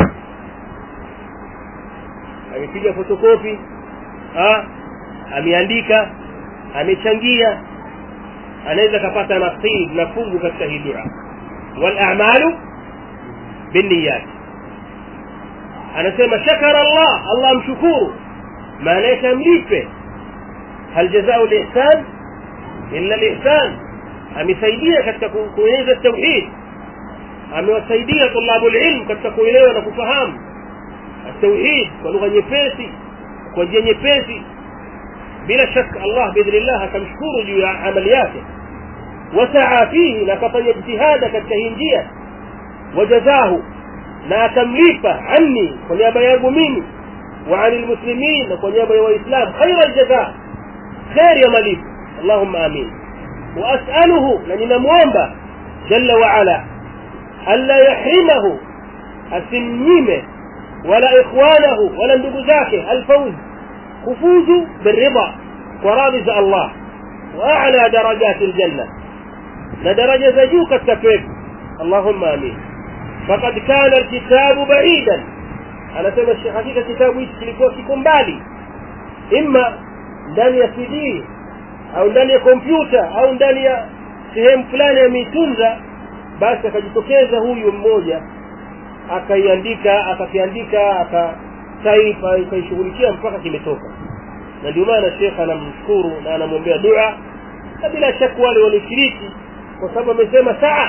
amepiga fotokopi, ah ameandika, amechangia, anaweza kupata nasib na fungu katika hii dua. wal a'malu binniyat, anasema shakara Allah, Allah mshukuru, maana yamlipe. hal jazaa'u al-ihsan illa al-ihsan, amesaidia katika kueneza tauhid, amewasaidia tulabul ilm katika kuelewa na kufahamu التوحيد kwa lugha nyepesi, kwa njia nyepesi. bila shaka Allah biidhnillah akamshukuru juu ya amali yake, wasaa fihi, na kafanya jitihada katika hii njia, wajazahu, na akamlipa anni, kwa niaba yangu mimi, wa anil muslimin, na kwa niaba ya waislamu, khaira aljazaa, khair ya malipo. Allahumma amin. wa as'aluhu, na ninamuomba jalla wa ala alla yahrimahu asimnyime wala ikhwanahu wala ndugu zake alfawz kufuzu birida wa radhi Allah wa a'la darajat aljanna la daraja za juu katika pepo Allahumma amin faqad kana alkitabu ba'idan anasema hakika kitabu hiki kilikuwa kiko mbali imma ndani ya C D au ndani ya kompyuta au ndani ya sehemu fulani ya mitunza basi akajitokeza huyu mmoja akaiandika akakiandika akataifa akaishughulikia mpaka kimetoka na ndio maana Sheikh anamshukuru na anamwombea dua na bila shaka wale walishiriki kwa sababu amesema saa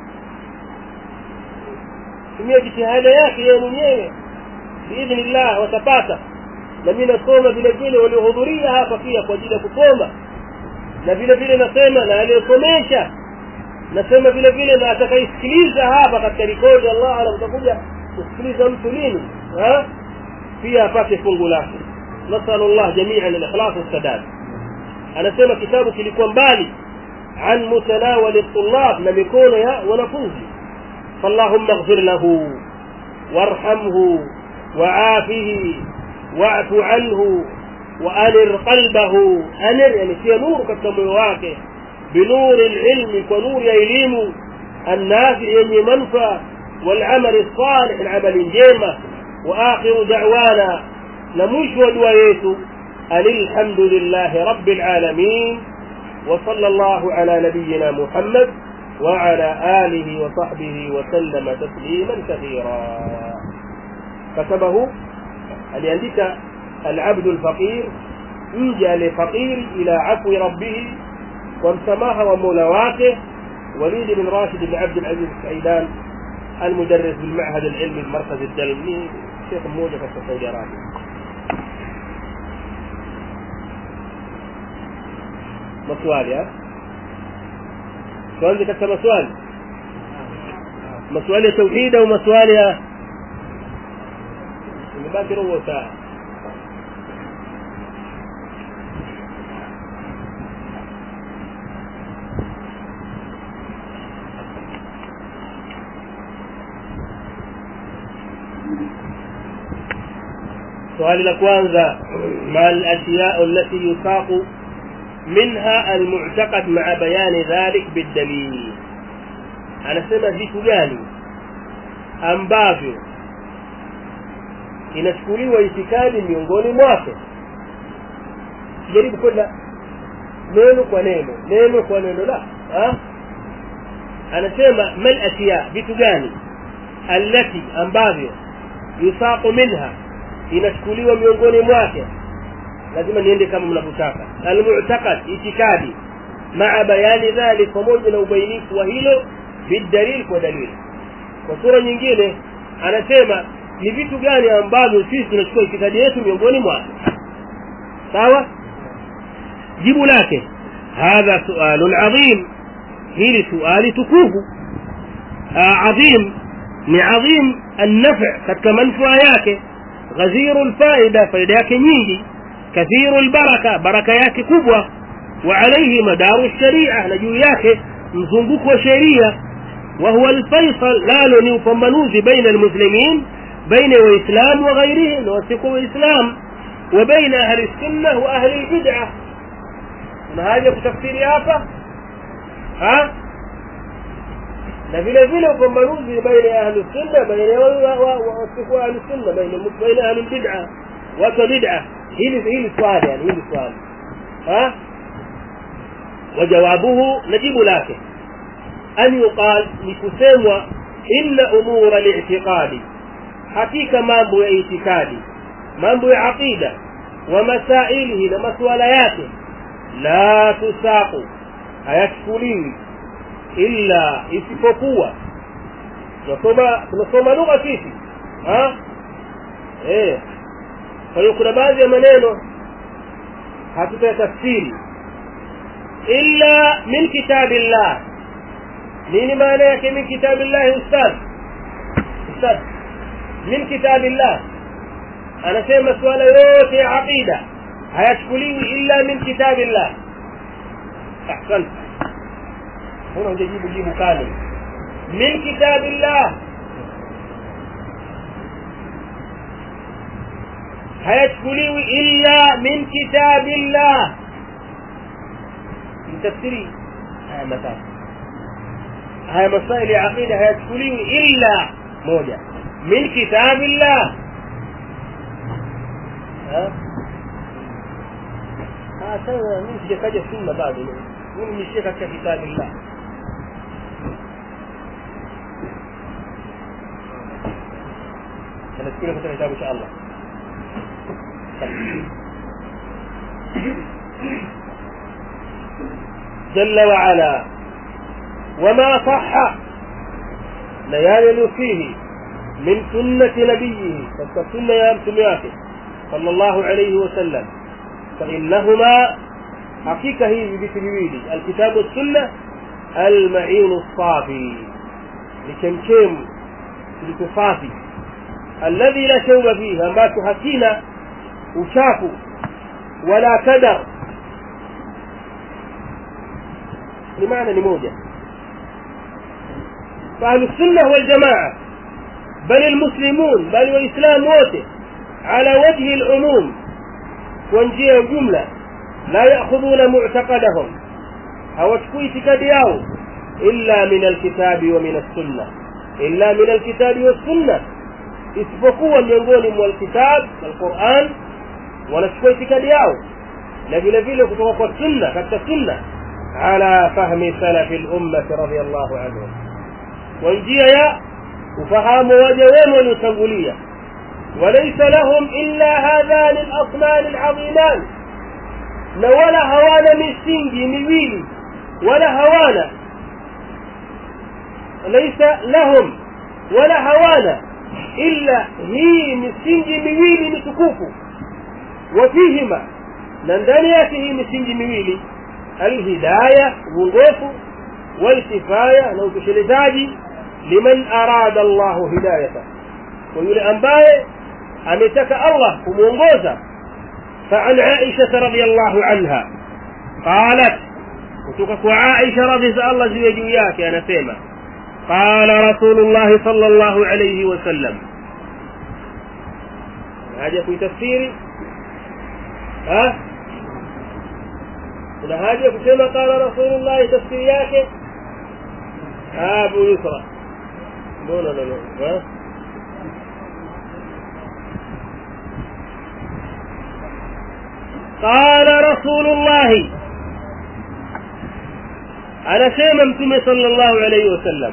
tumia jitihada yake yeye mwenyewe biidhnillah watapata na mimi nasoma vile vile waliohudhuria hapa pia kwa ajili ya kusoma na vile vile nasema na aliyosomesha nasema vile vile na atakayesikiliza hapa katika rekodi Allah anakuja kusikiliza mtu lini ha pia apate fungu lake nasallallahu jami'an al-ikhlas was-sadad anasema kitabu kilikuwa mbali an mutanawal at-tullab na mikono ya wanafunzi fallahumma ighfir lahu warhamhu wa'afihi wa'fu anhu وأنر قلبه أنر يعني في نور كتمه واقع بنور العلم ونور يليم النافع يعني منفع والعمل الصالح العمل جيمة وآخر دعوانا نمش ودويته أن الحمد لله رب العالمين وصلى الله على نبينا محمد وعلى آله وصحبه وسلم تسليما كثيرا كتبه لأنك العبد الفقير انجى لفقير إلى عفو ربه وامسماها ومولاواته وليد بن راشد بن عبد العزيز السعيدان المدرس بالمعهد العلمي المركز الدلمي شيخ موجة في السعودية العربية مسؤال يا سؤال ذكرت مسؤال مسؤال توحيد ومسؤال يا باكر هو ساعة سؤال الأكوانزا ما الأشياء التي يساق منها المعتقد مع بيان ذلك بالدليل أنا سمع ذيك جاني ambavyo inachukuliwa itikadi miongoni mwake jaribu kwenda neno kwa neno neno kwa neno la ah anasema mal atiya vitu gani allati ambavyo yusaqu minha inachukuliwa miongoni mwake lazima niende kama mnavyotaka al-mu'taqad itikadi ma'a bayani dhalik pamoja na ubainifu wa hilo bidalil kwa dalili kwa sura nyingine anasema ni vitu gani ambavyo sisi tunachukua itikadi yetu miongoni mwake sawa jibu lake hadha su'alun 'azim hili suali tukufu adhim ni adhim an-naf' katika manufaa yake غزير الفائدة فائدة yake nyingi كثير البركة بركة yake kubwa وعليه مدار الشريعة na juu yake mzunguko wa sheria وهو الفيصل لا ni upambanuzi baina المسلمين بين الإسلام وغيرهم وسكوا الإسلام وبين أهل السنة وأهل البدعة هذا تفسير hapa ها na vile vile upambanuzi baina ahli sunna baina wasikuwa ahli sunna baina baina ahli bid'ah wa bid'ah hili hili swali yani hili swali ha wajawabuhu najibu lake an yuqal nikusemwa inna umur al-i'tiqadi hakika mambo ya itikadi mambo ya aqida wa masailihi na maswala yake la tusaqu hayachukuliwi illa isipokuwa tunasoma tunasoma lugha sisi ha eh kwa hiyo kuna baadhi ya maneno hatutayatafsiri illa min kitabillah nini maana yake min kitabillah ustad ustad min kitabillah anasema swala yote ya aqida hayachukuliwi illa min kitabillah ahsan هنا نجيب جيب كامل من كتاب الله هيتكلوا إلا من كتاب الله من تفسيري هاي مسائل هاي مسائل عقيدة هيتكلوا إلا موجة من كتاب الله ها ها سوى من شيخ السنة بعد من شيخ كتاب الله سنذكره في الكتاب إن شاء الله جل وعلا وما صح ليال فيه من سنة نبيه فالسنة يا سمياته صلى الله عليه وسلم فإنهما حقيقة هي بتلويل الكتاب والسنة المعين الصافي لكمكم لتصافي الذي لا شوب فيه ما تحكينا وشافوا ولا كدر لمعنى لموجة فأهل السنة والجماعة بل المسلمون بل والإسلام موته على وجه العموم وانجيه جملة لا يأخذون معتقدهم أو تكوي تكدياو إلا من الكتاب ومن السنة إلا من الكتاب والسنة اسبقوا من يقولهم والكتاب القرآن ونسكوي تكدياو لكن فيه كتوقع السنة كالسنة على فهم سلف الأمة رضي الله عنهم وانجيه يا وفهام وجوهم ونسنقلية وليس لهم إلا هذان الأصنان العظيمان ولا هوانا من سنجي مويلي ولا هوانا ليس لهم ولا هوانا إلا هي من سنجي مويلي نتكوفو وفيهما نندانياته من سنجي مويلي الهداية وغوفو والكفاية لو تشلتاجي لمن أراد الله هدايته ويقول أنباء أمتك الله ومنغوزة فعن عائشة رضي الله عنها قالت وتكك عائشة رضي الله زوجياك يا نسيمة قال رسول الله صلى الله عليه وسلم هذا في تفسيري ها هذا في كما قال رسول الله تفسيرياك أبو يسرى لا لا لا ها قال رسول الله على سيممتم صلى الله عليه وسلم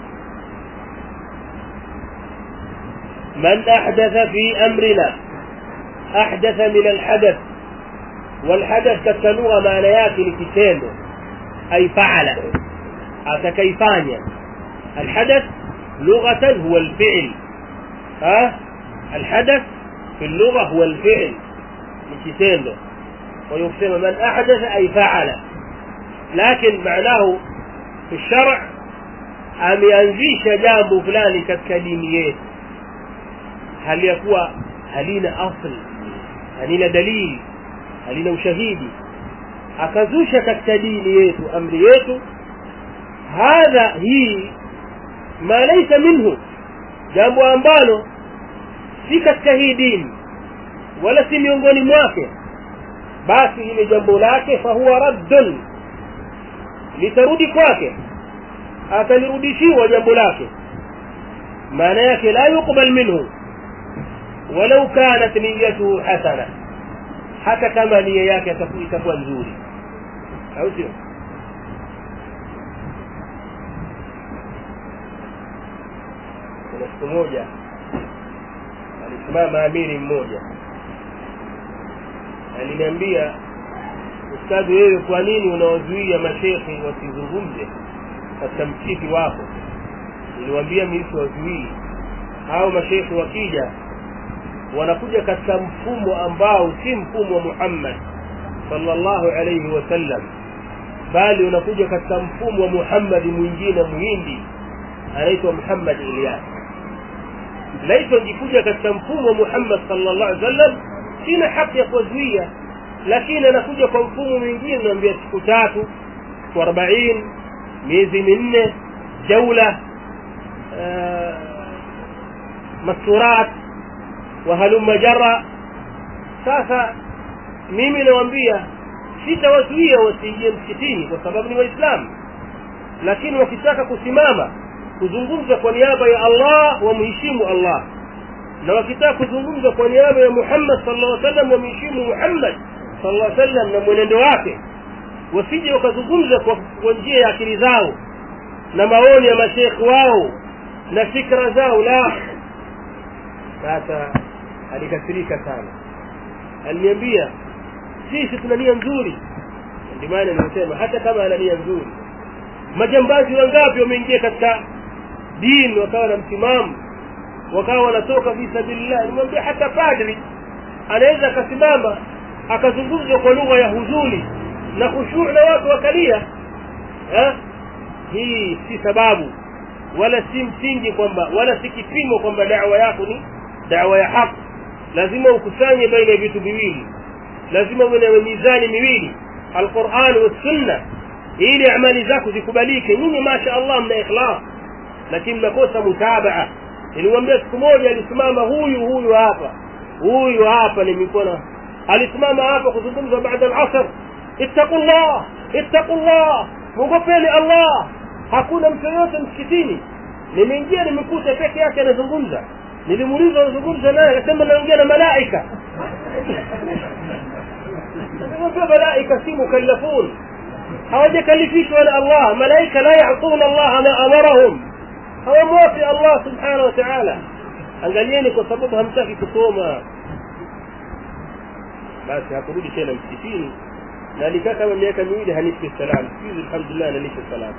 من أحدث في أمرنا أحدث من الحدث والحدث كالتنوغ ما نياتي لكتانه أي فعل أتكيفانيا الحدث لغة هو الفعل ها الحدث في اللغة هو الفعل لكتانه ويقسم من أحدث أي فعل لكن معناه في الشرع أم ينزيش جامب فلان كالكلميات هل يكوى هلين أصل هلين دليل هلين شهيدي أكذوش كالكلميات وأمريات هذا هي ما ليس منه جامب أنبانه في كالكهيدين ولا سميونغوني موافق basi ile jambo lake fahuwa raddun litarudi kwake atalirudishiwa jambo lake maana yake la yukbal minhu walau kanat niyyatuhu hasana hata kama nia yake itakuwa nzuri au sio kuna siku moja alisimama amiri mmoja aliniambia ustadhi wewe kwa nini unawazuia mashehe wasizungumze katika msikiti wako niliwaambia mimi siwazuii hao mashehe wakija wanakuja katika mfumo ambao si mfumo wa Muhammad sallallahu alayhi wasallam bali unakuja katika mfumo wa Muhammad mwingine muhindi anaitwa Muhammad Ilyas laito jikuja katika mfumo wa Muhammad sallallahu alayhi wasallam sina haki ya kuzuia lakini anakuja kwa mfumo mwingine naambia siku tatu siku arobaini miezi minne, jaula, masurat wa halumma jarra. Sasa mimi nawaambia sitawazuia wasiingie msikitini kwa sababu ni waislamu, lakini wakitaka kusimama kuzungumza kwa niaba ya Allah wamheshimu Allah, na wakitaka kuzungumza kwa niaba ya Muhammad sallallahu alaihi wasallam wamheshimu Muhammad sallallahu alaihi wasallam na mwenendo wake, wasije wakazungumza kwa njia ya akili zao na maoni ya mashaikh wao na fikra zao. La, sasa alikasirika sana, aliniambia sisi tuna nia nzuri. Ndio maana nimesema hata kama ana nia nzuri, majambazi wangapi wameingia katika dini wakawa na msimamo, wakawa wanatoka fi sabilillah. Nimwambia hata padri anaweza akasimama akazungumza kwa lugha ya huzuni na khushu' na watu wakalia. eh hii si sababu wala si msingi kwamba wala si kipimo kwamba da'wa yako ni da'wa ya haki. Lazima ukusanye baina ya vitu viwili, lazima uwe na mizani miwili, al-Qur'an wa sunna, ili amali zako zikubalike. Nyinyi masha Allah mna ikhlas, lakini mnakosa mutabaa. Niliwaambia siku moja alisimama huyu huyu hapa huyu hapa nimekuona alisimama hapa kuzungumza baada al-asr, ittaqullah ittaqullah, mugopeni Allah. Hakuna mtu yote msikitini. Nimeingia nimekuta peke yake anazungumza. Nilimuuliza anazungumza naye, akasema naongea na malaika. Sasa malaika si mukallafun, hawajakalifishwa na Allah. Malaika la ya'tuna Allah ma amarahum, hawamwati Allah subhanahu wa ta'ala. Angalieni kwa sababu hamtaki kusoma, basi hakurudi tena msikitini, na alikaa kama miaka miwili hanipi salam. Sisi alhamdulillah ananipa salam.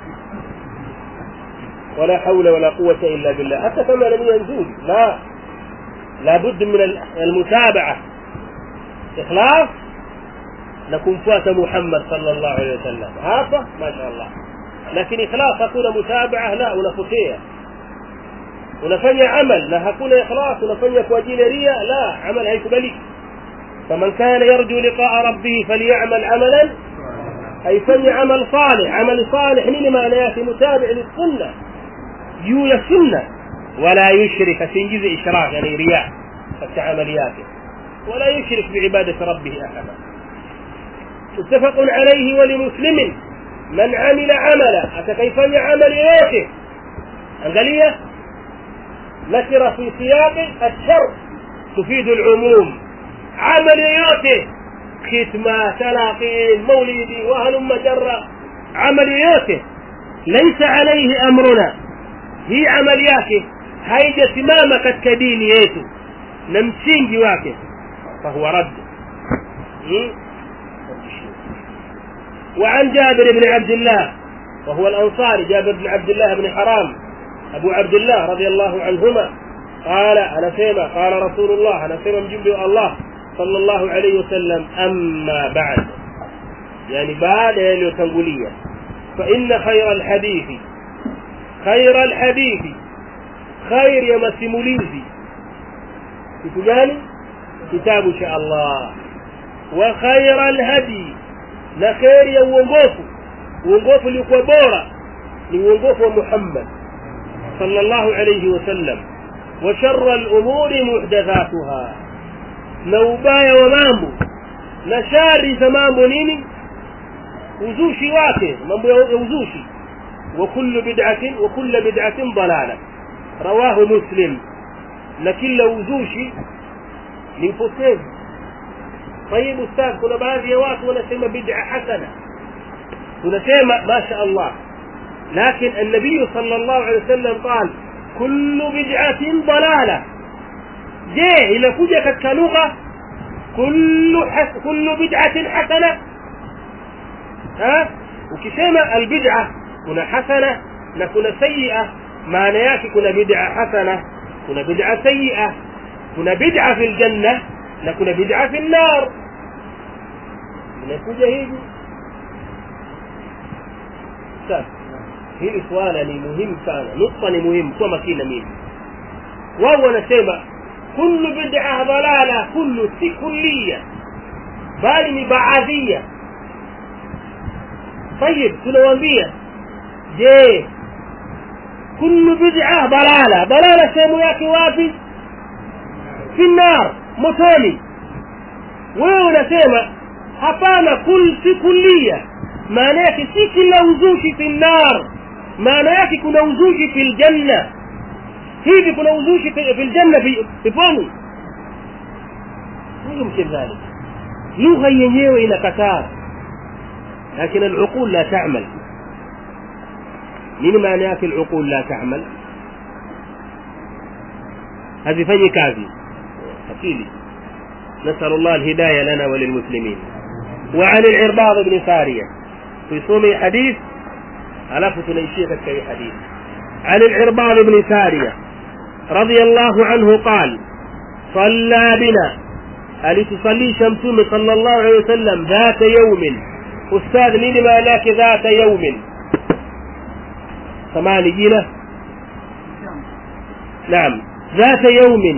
ولا حول ولا قوة إلا بالله. حتى كما لم ينزل لا لابد من المتابعة، إخلاص لكم فات محمد صلى الله عليه وسلم هذا ما شاء الله. لكن إخلاص أكون متابعة لا، ونفقية ونفني عمل لا هكون إخلاص ونفني كواجين رياء لا، عمل هيكبلي. فمن كان يرجو لقاء ربه فليعمل عملا، أي فني عمل صالح. عمل صالح من ما لا يأتي متابع للسنة يولى السنة، ولا يشرك سنجز إشراك يعني رياء كعملياته، ولا يشرك بعبادة ربه أحدا. متفق عليه ولمسلم من عمل عملا أتكيف يعمل يوته أنقلية نكر في سياق الشر تفيد العموم. عمل يوته ختمة تلاقين مولدي وهلم جرة، عمل يوته ليس عليه أمرنا، هي عملياته هاي سمامك كدين يسو نمسين جواك فهو رد. وعن جابر بن عبد الله وهو الأنصاري، جابر بن عبد الله بن حرام أبو عبد الله رضي الله عنهما قال أنا سيما قال رسول الله أنا سيما مجيب الله صلى الله عليه وسلم أما بعد، يعني بعد يلو تنقلية، فإن خير الحديث خير الحديث خير يا مسيموليزي كتجاني كتاب شاء الله، وخير الهدي لخير يا وongofu وongofu لكوا بورا لوongofu محمد صلى الله عليه وسلم، وشر الأمور محدثاتها نوبايا ومامو نشاري زمامو نيني وزوشي واكي مامو وزوشي، وكل بدعة وكل بدعة ضلالة. رواه مسلم. لكن لو وزوشي لنفسه. طيب أستاذ كنا بعض يوات ونسمى بدعة حسنة ونسمى ما شاء الله، لكن النبي صلى الله عليه وسلم قال كل بدعة ضلالة. جاء إلى كجك كلغة كل حس كل بدعة حسنة. ها وكسمى البدعة كنا حسنة نكون سيئة، معنى ياكي كنا بدعة حسنة كنا بدعة سيئة، كنا بدعة في الجنة نكون بدعة في النار. نكون جهيد hili swala ni muhimu sana, nukta ni muhimu kwa makina mimi. Wao wanasema kullu bid'ah dalala, kullu si kulliya bali ni baadhiya. طيب tunawaambia je kullu bid'ah dalala dalala sehemu yake wapi fi nar motoni wewe unasema hapana kul fi kulliya maana yake si kila uzushi fi nar maana yake kuna uzushi fil janna hivi kuna uzushi fil janna fi peponi hiyo mkidhali lugha yenyewe inakataa lakini al-uqul la ta'mal nini maana yake al-uqul la ta'mal hazifanyi kazi akili نسأل الله الهداية لنا وللمسلمين وعن العرباض بن سارية في صومي حديث ألف تنشيك في حديث عن العرباض بن سارية رضي الله عنه قال صلى بنا ألي تصلي شمسوم صلى الله عليه وسلم ذات يوم أستاذ لين ما لك ذات يوم سمعني جينا نعم ذات يوم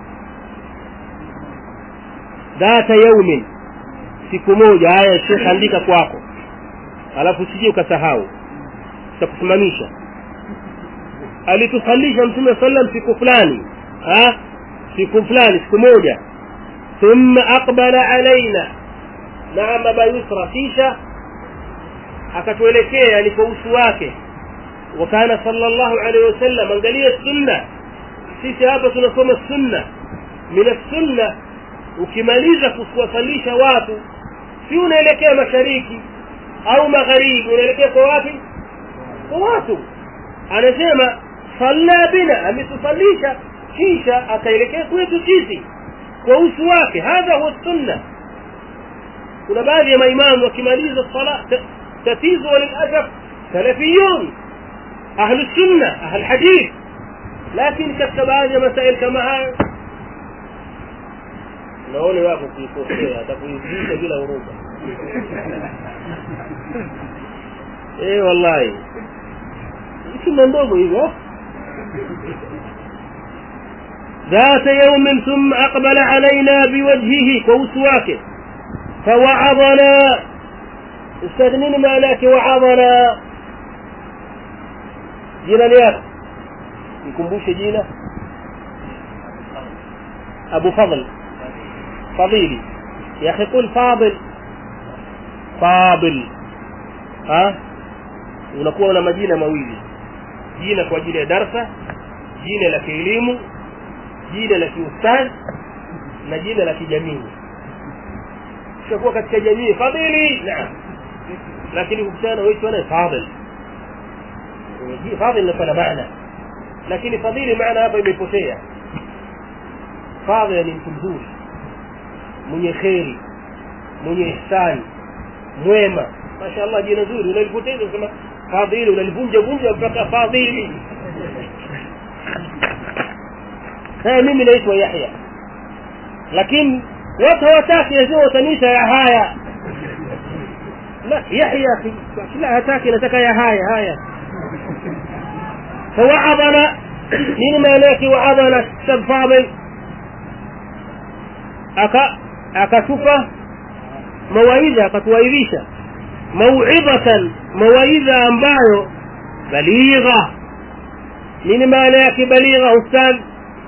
ذات يوم siku moja haya Sheikh andika kwako alafu usije ukasahau tutakusimamisha alitusalisha Mtume sallam siku fulani ah siku fulani siku moja thumma aqbala alaina naam baba Yusra kisha akatuelekea ni kwa uso wake wakana sallallahu alayhi wasallam angalia sunna sisi hapa tunasoma sunna min sunna ukimaliza kuwasalisha watu si unaelekea mashariki au magharibi unaelekea kwa wapi kwa watu anasema salla bina ametusalisha kisha akaelekea kwetu sisi kwa uso wake hadha huwa sunna kuna baadhi ya maimamu wakimaliza sala tatizo walilasaf salafiyun ahli sunna ahli hadith lakini katika baadhi ya masail kama haya na wale wako kuikosea atakuizisha bila huruma eh wallahi hiki ndogo hivyo ذات يوم ثم أقبل علينا بوجهه كوسواك فوعظنا استدنين ما لك وعظنا جينا ليك يكون جينا أبو فضل فضيلي يا أخي قل فاضل فاضل ها unakuwa na majina mawili jina kwa ajili ya darasa jina la kielimu jina la kiustaz na jina la kijamii sio katika jamii fadhili naam lakini ukutana wewe wana fadhil hii fadhil ni kwa maana lakini fadhili maana hapa imepotea fadhil ni mtu mzuri mwenye khairi mwenye ihsani mwema mashaallah jina zuri unalipoteza kama fadhili unalivunja vunja mpaka fadhili haya mimi naitwa Yahya lakini watu hawataki yazio utanisha ya haya la Yahya kila hataki nataka ya haya haya فوعظنا من مالك وعظنا السب فاضل أكا أكا سفة مواعظة أكتواعظيشة موعظة مواعظة أنبايو بليغة من مالك بليغة أستاذ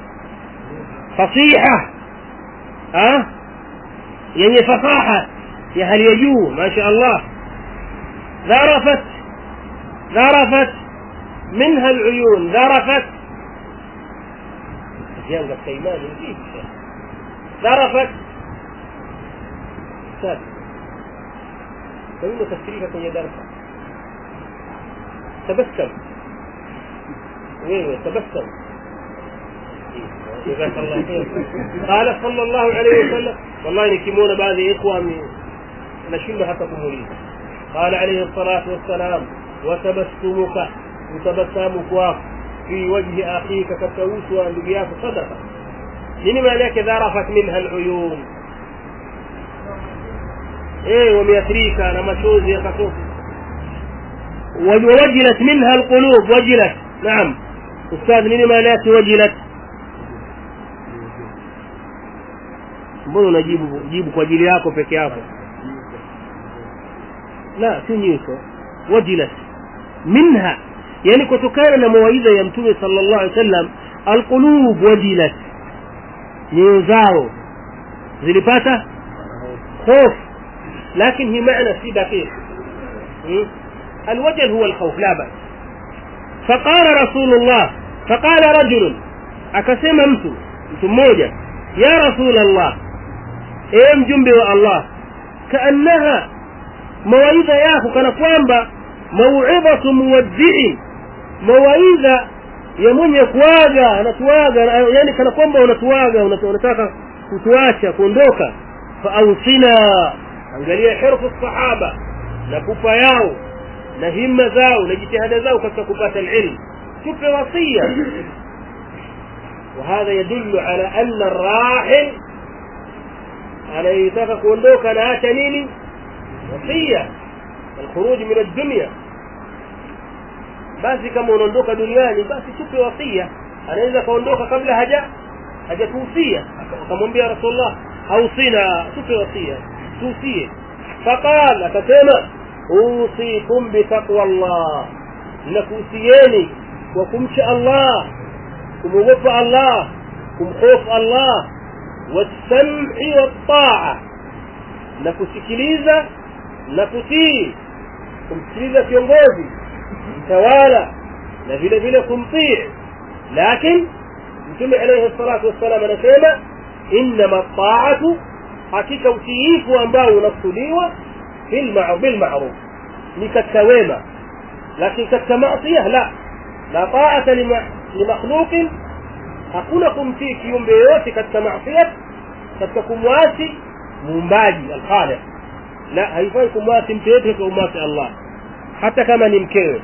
فصيحة ها أه؟ يعني فصاحة يا هل يجوه ما شاء الله ذرفت ذرفت منها العيون ذرفت جانب السيمان يجيب ذرفت ساد فإنه تفكيرك يا درفة تبسم وين تبسم جزاك الله خير قال صلى الله عليه وسلم والله يكمون بعض إخواني نشل حتى قمولي قال عليه الصلاة والسلام وتبسمك وتبسمك في وجه أخيك كالتوس وأنبياك صدقة من معناك ذرفت منها العيون ايه وميتريك انا مشوز يكفوف ووجلت منها القلوب وجلت نعم استاذ من معناك وجلت mbona najibu jibu kwa ajili yako peke yako la si nyuso wajilat minha, yani kutokana na mawaidha ya Mtume sallallahu alaihi wasallam, alqulub wajilat, nyoyo zao zilipata خوف, لكن هي معنى في دقيق. الوجل هو الخوف لا بأس. فقال رسول الله, فقال رجل, akasema mtu mtu mmoja, ya rasul Allah, ewe mjumbe wa Allah, kaannaha, mawaidha yako kana kwamba mau'idhatu muwaddi'in, mawaidha ya mwenye kuaga, anatuaga, yani kana kwamba unatuaga, unataka kutuacha kuondoka. فأوصنا, angalia hirfu sahaba na kufa yao na himma zao na jitihada zao katika kupata ilmu, tupe wasia. وهذا يدل على أن الراحل anayetaka kuondoka na acha nini? Wasia, الخروج من الدنيا. basi kama unaondoka duniani basi tupe wasia. anaweza kaondoka kabla haja hajatuhusia, akamwambia Rasulullah أوصينا, tupe wasia, tusie. فقال, akasema usikum bitaqwa Allah, nakusieni wa kumcha Allah, kumwogopa Allah, kumhofu Allah, wasam'i wat-ta'a, na kusikiliza na kutii, kumsikiliza kiongozi mtawala na vile vile kumtii. lakini Mtume alayhi salatu wassalam anasema inma at-ta'atu, hakika utiifu ambao unakusudiwa bil ma'ruf, ni katika wema, lakini katika maasiya la la ta'ata li makhluqin, hakuna kumtii kiumbe yote katika maasiya, katika kumwasi muumbaji al-khaliq. la, haifai kumwasi mtu yote kwa kumwasi Allah, hata kama ni mkewe.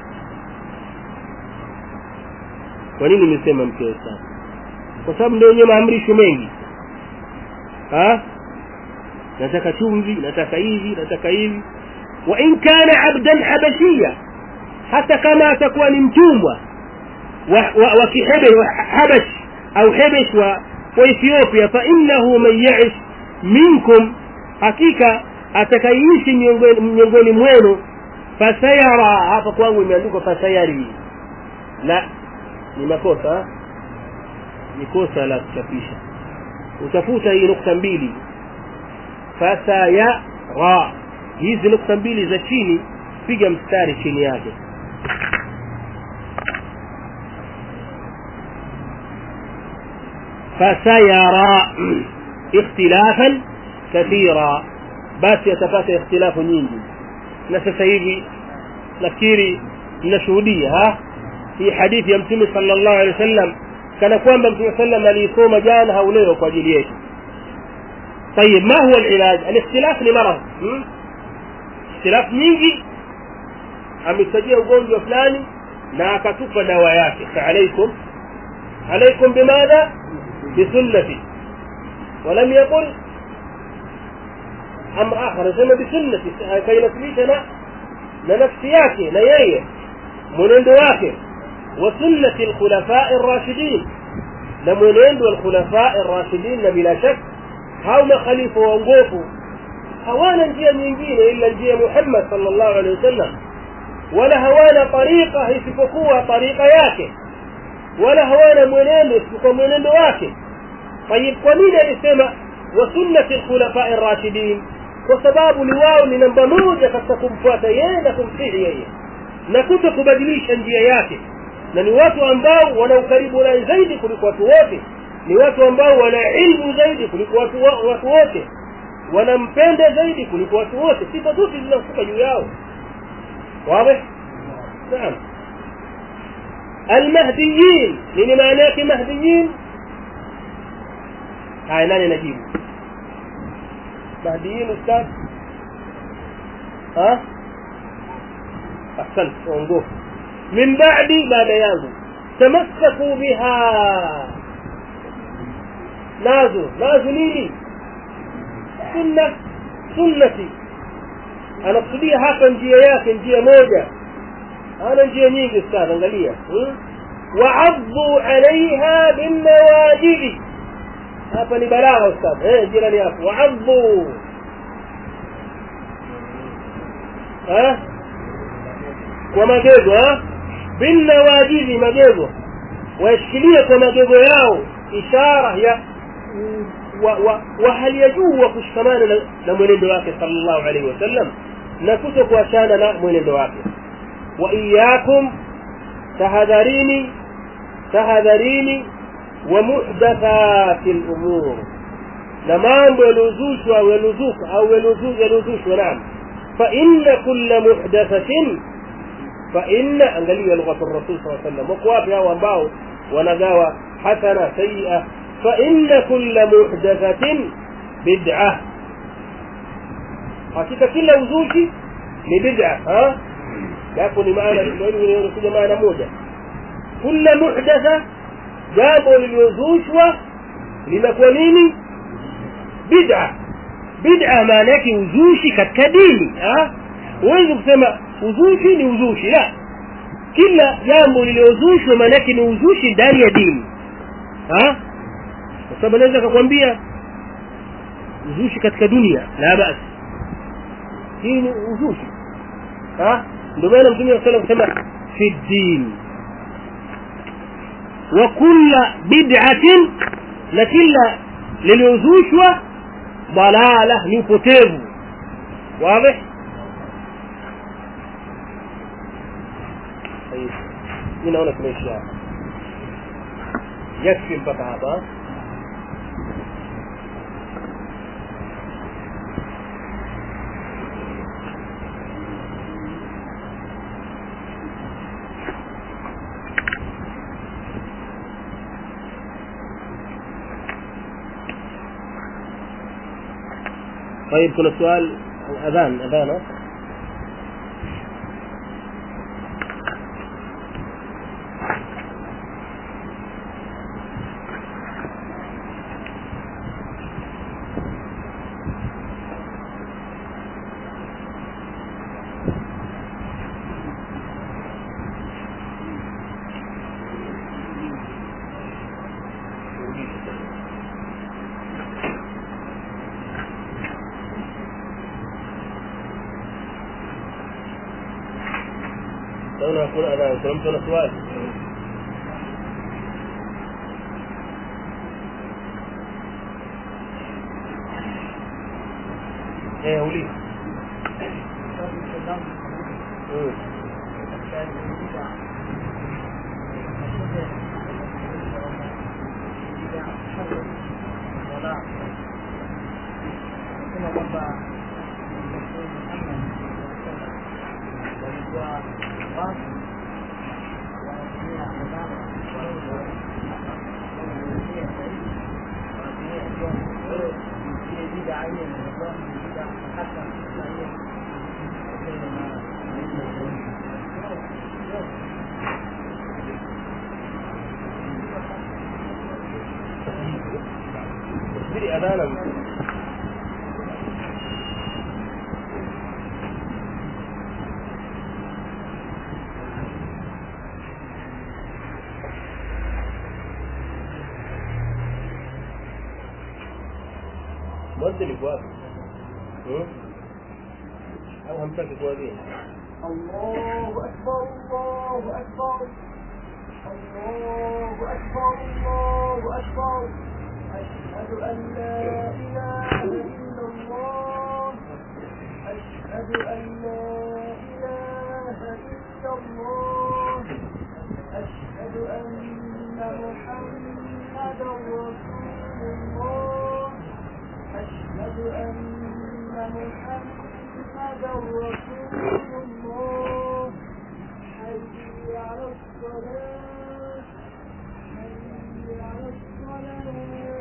kwa nini nimesema mkewe sana? kwa sababu ndio yenye maamrisho mengi. ha nataka chumvi, nataka hivi, nataka hivi. wa in kana abdan habashia, hata kama atakuwa ni mtumwa wa wa kihabe habash au habash wa Ethiopia, fa innahu man ya'ish minkum, hakika atakaishi miongoni mwenu, fasayara, hapa kwangu imeandikwa fasayari, la ni makosa, ni kosa la kuchapisha. utafuta hii nukta mbili, fasayara, hizi nukta mbili za chini piga mstari chini yake. fasayara ikhtilafan kathira, basi atapata ikhtilafu nyingi. na sasa hivi nafikiri ninashuhudia ha hii hadithi ya Mtume sallallahu alaihi wasallam, kana kwamba Mtume sallallahu alaihi wasallam alisoma jana au leo kwa ajili yetu. طيب ما هو العلاج؟ الاختلاف لمرض، اختلاف nyingi, amesajia ugonjwa fulani na akatupa dawa yake. فعليكم عليكم بماذا؟ بسنتي. ولم يقل امر اخر، اسمه بسنتي كي نثبتنا لنفسي yake na yeye mwenendo wake, وسنة الخلفاء الراشدين، na mwenendo الخلفاء الراشدين. na bila shaka hao makhalifa waongofu hawana njia nyingine ila njia Muhammad sallallahu alaihi wasallam, wala hawana tariqa isipokuwa tariqa yake, wala hawana mwenendo isipokuwa mwenendo wake. طيب kwa nini alisema wa sunnati al-khulafa'i ar-rashidin? kwa sababu ni wao ni namba moja katika kumfuata yeye na kumtii yeye na kutokubadilisha njia yake, na ni watu ambao wana ukaribu naye zaidi kuliko watu wote, ni watu ambao wana ilmu zaidi kuliko watu watu wote, wanampenda zaidi kuliko watu wote. sifa zote zinakuwa juu yao. wazi? naam. المهديين، nini maana yake mahdiyin? haya, nani najibu? mahdiyin ustaz? ha ahsan, ongo min ba'di, baada yangu. tamassaku biha, nazo nazo nini? sunna, sunnati. anakusudia hapa njia yake, njia moja, ana njia nyingi ustaz, angalia. wa'addu 'alayha bin nawajid, hapa ni balagha ustaz. eh jirani hapo, wa'addu eh kwa magego ha bin nawajidhi magego washikilia kwa magego yao ishara ya wa, wa, wa hali ya juu wa kushikamana na, na mwenendo wake sallallahu alayhi wasallam na kutokuachana na mwenendo wake wa iyyakum tahadharini tahadharini wa muhdathatil umur na mambo yalozushwa au yalozuka au yalozushwa naam fa inna kulla muhdathatin fa inna angalia lugha ar-rasul sallallahu alayhi wasallam wako wapi hao ambao wanagawa hasana sayyi'a fa inna kulla muhdathatin bid'ah hakika kila uzushi ni bid'ah ha yako ni maana ndio inakuja maana moja kulla muhdatha jambo lililozushwa linakuwa nini bid'ah bid'ah maana yake uzushi katika dini ha huwezi kusema uzushi ni uzushi la kila jambo lililozushwa maana yake ni uzushi ndani ya dini ha kwa sababu naweza kukwambia uzushi katika dunia la basi hii ni uzushi ha ndio maana Mtume sallallahu alayhi wasallam kusema fi din wa kullu bid'atin la kila lililozushwa dalala ni upotevu wazi طيب ninaona tumeisha yakfi mpaka hapa طيب كل سؤال اذان اذان أنا أقول أنا سلمت ولا سؤال إيه ولي تشتري أمانة مودي الإخوات أو همسك إخواتين الله أكبر الله أكبر الله أكبر الله أكبر أشهد أن لا إله إلا الله أشهد أن لا إله إلا الله أشهد أن محمدا رسول الله أشهد أن محمدا رسول الله حي على الصلاة حي على الصلاة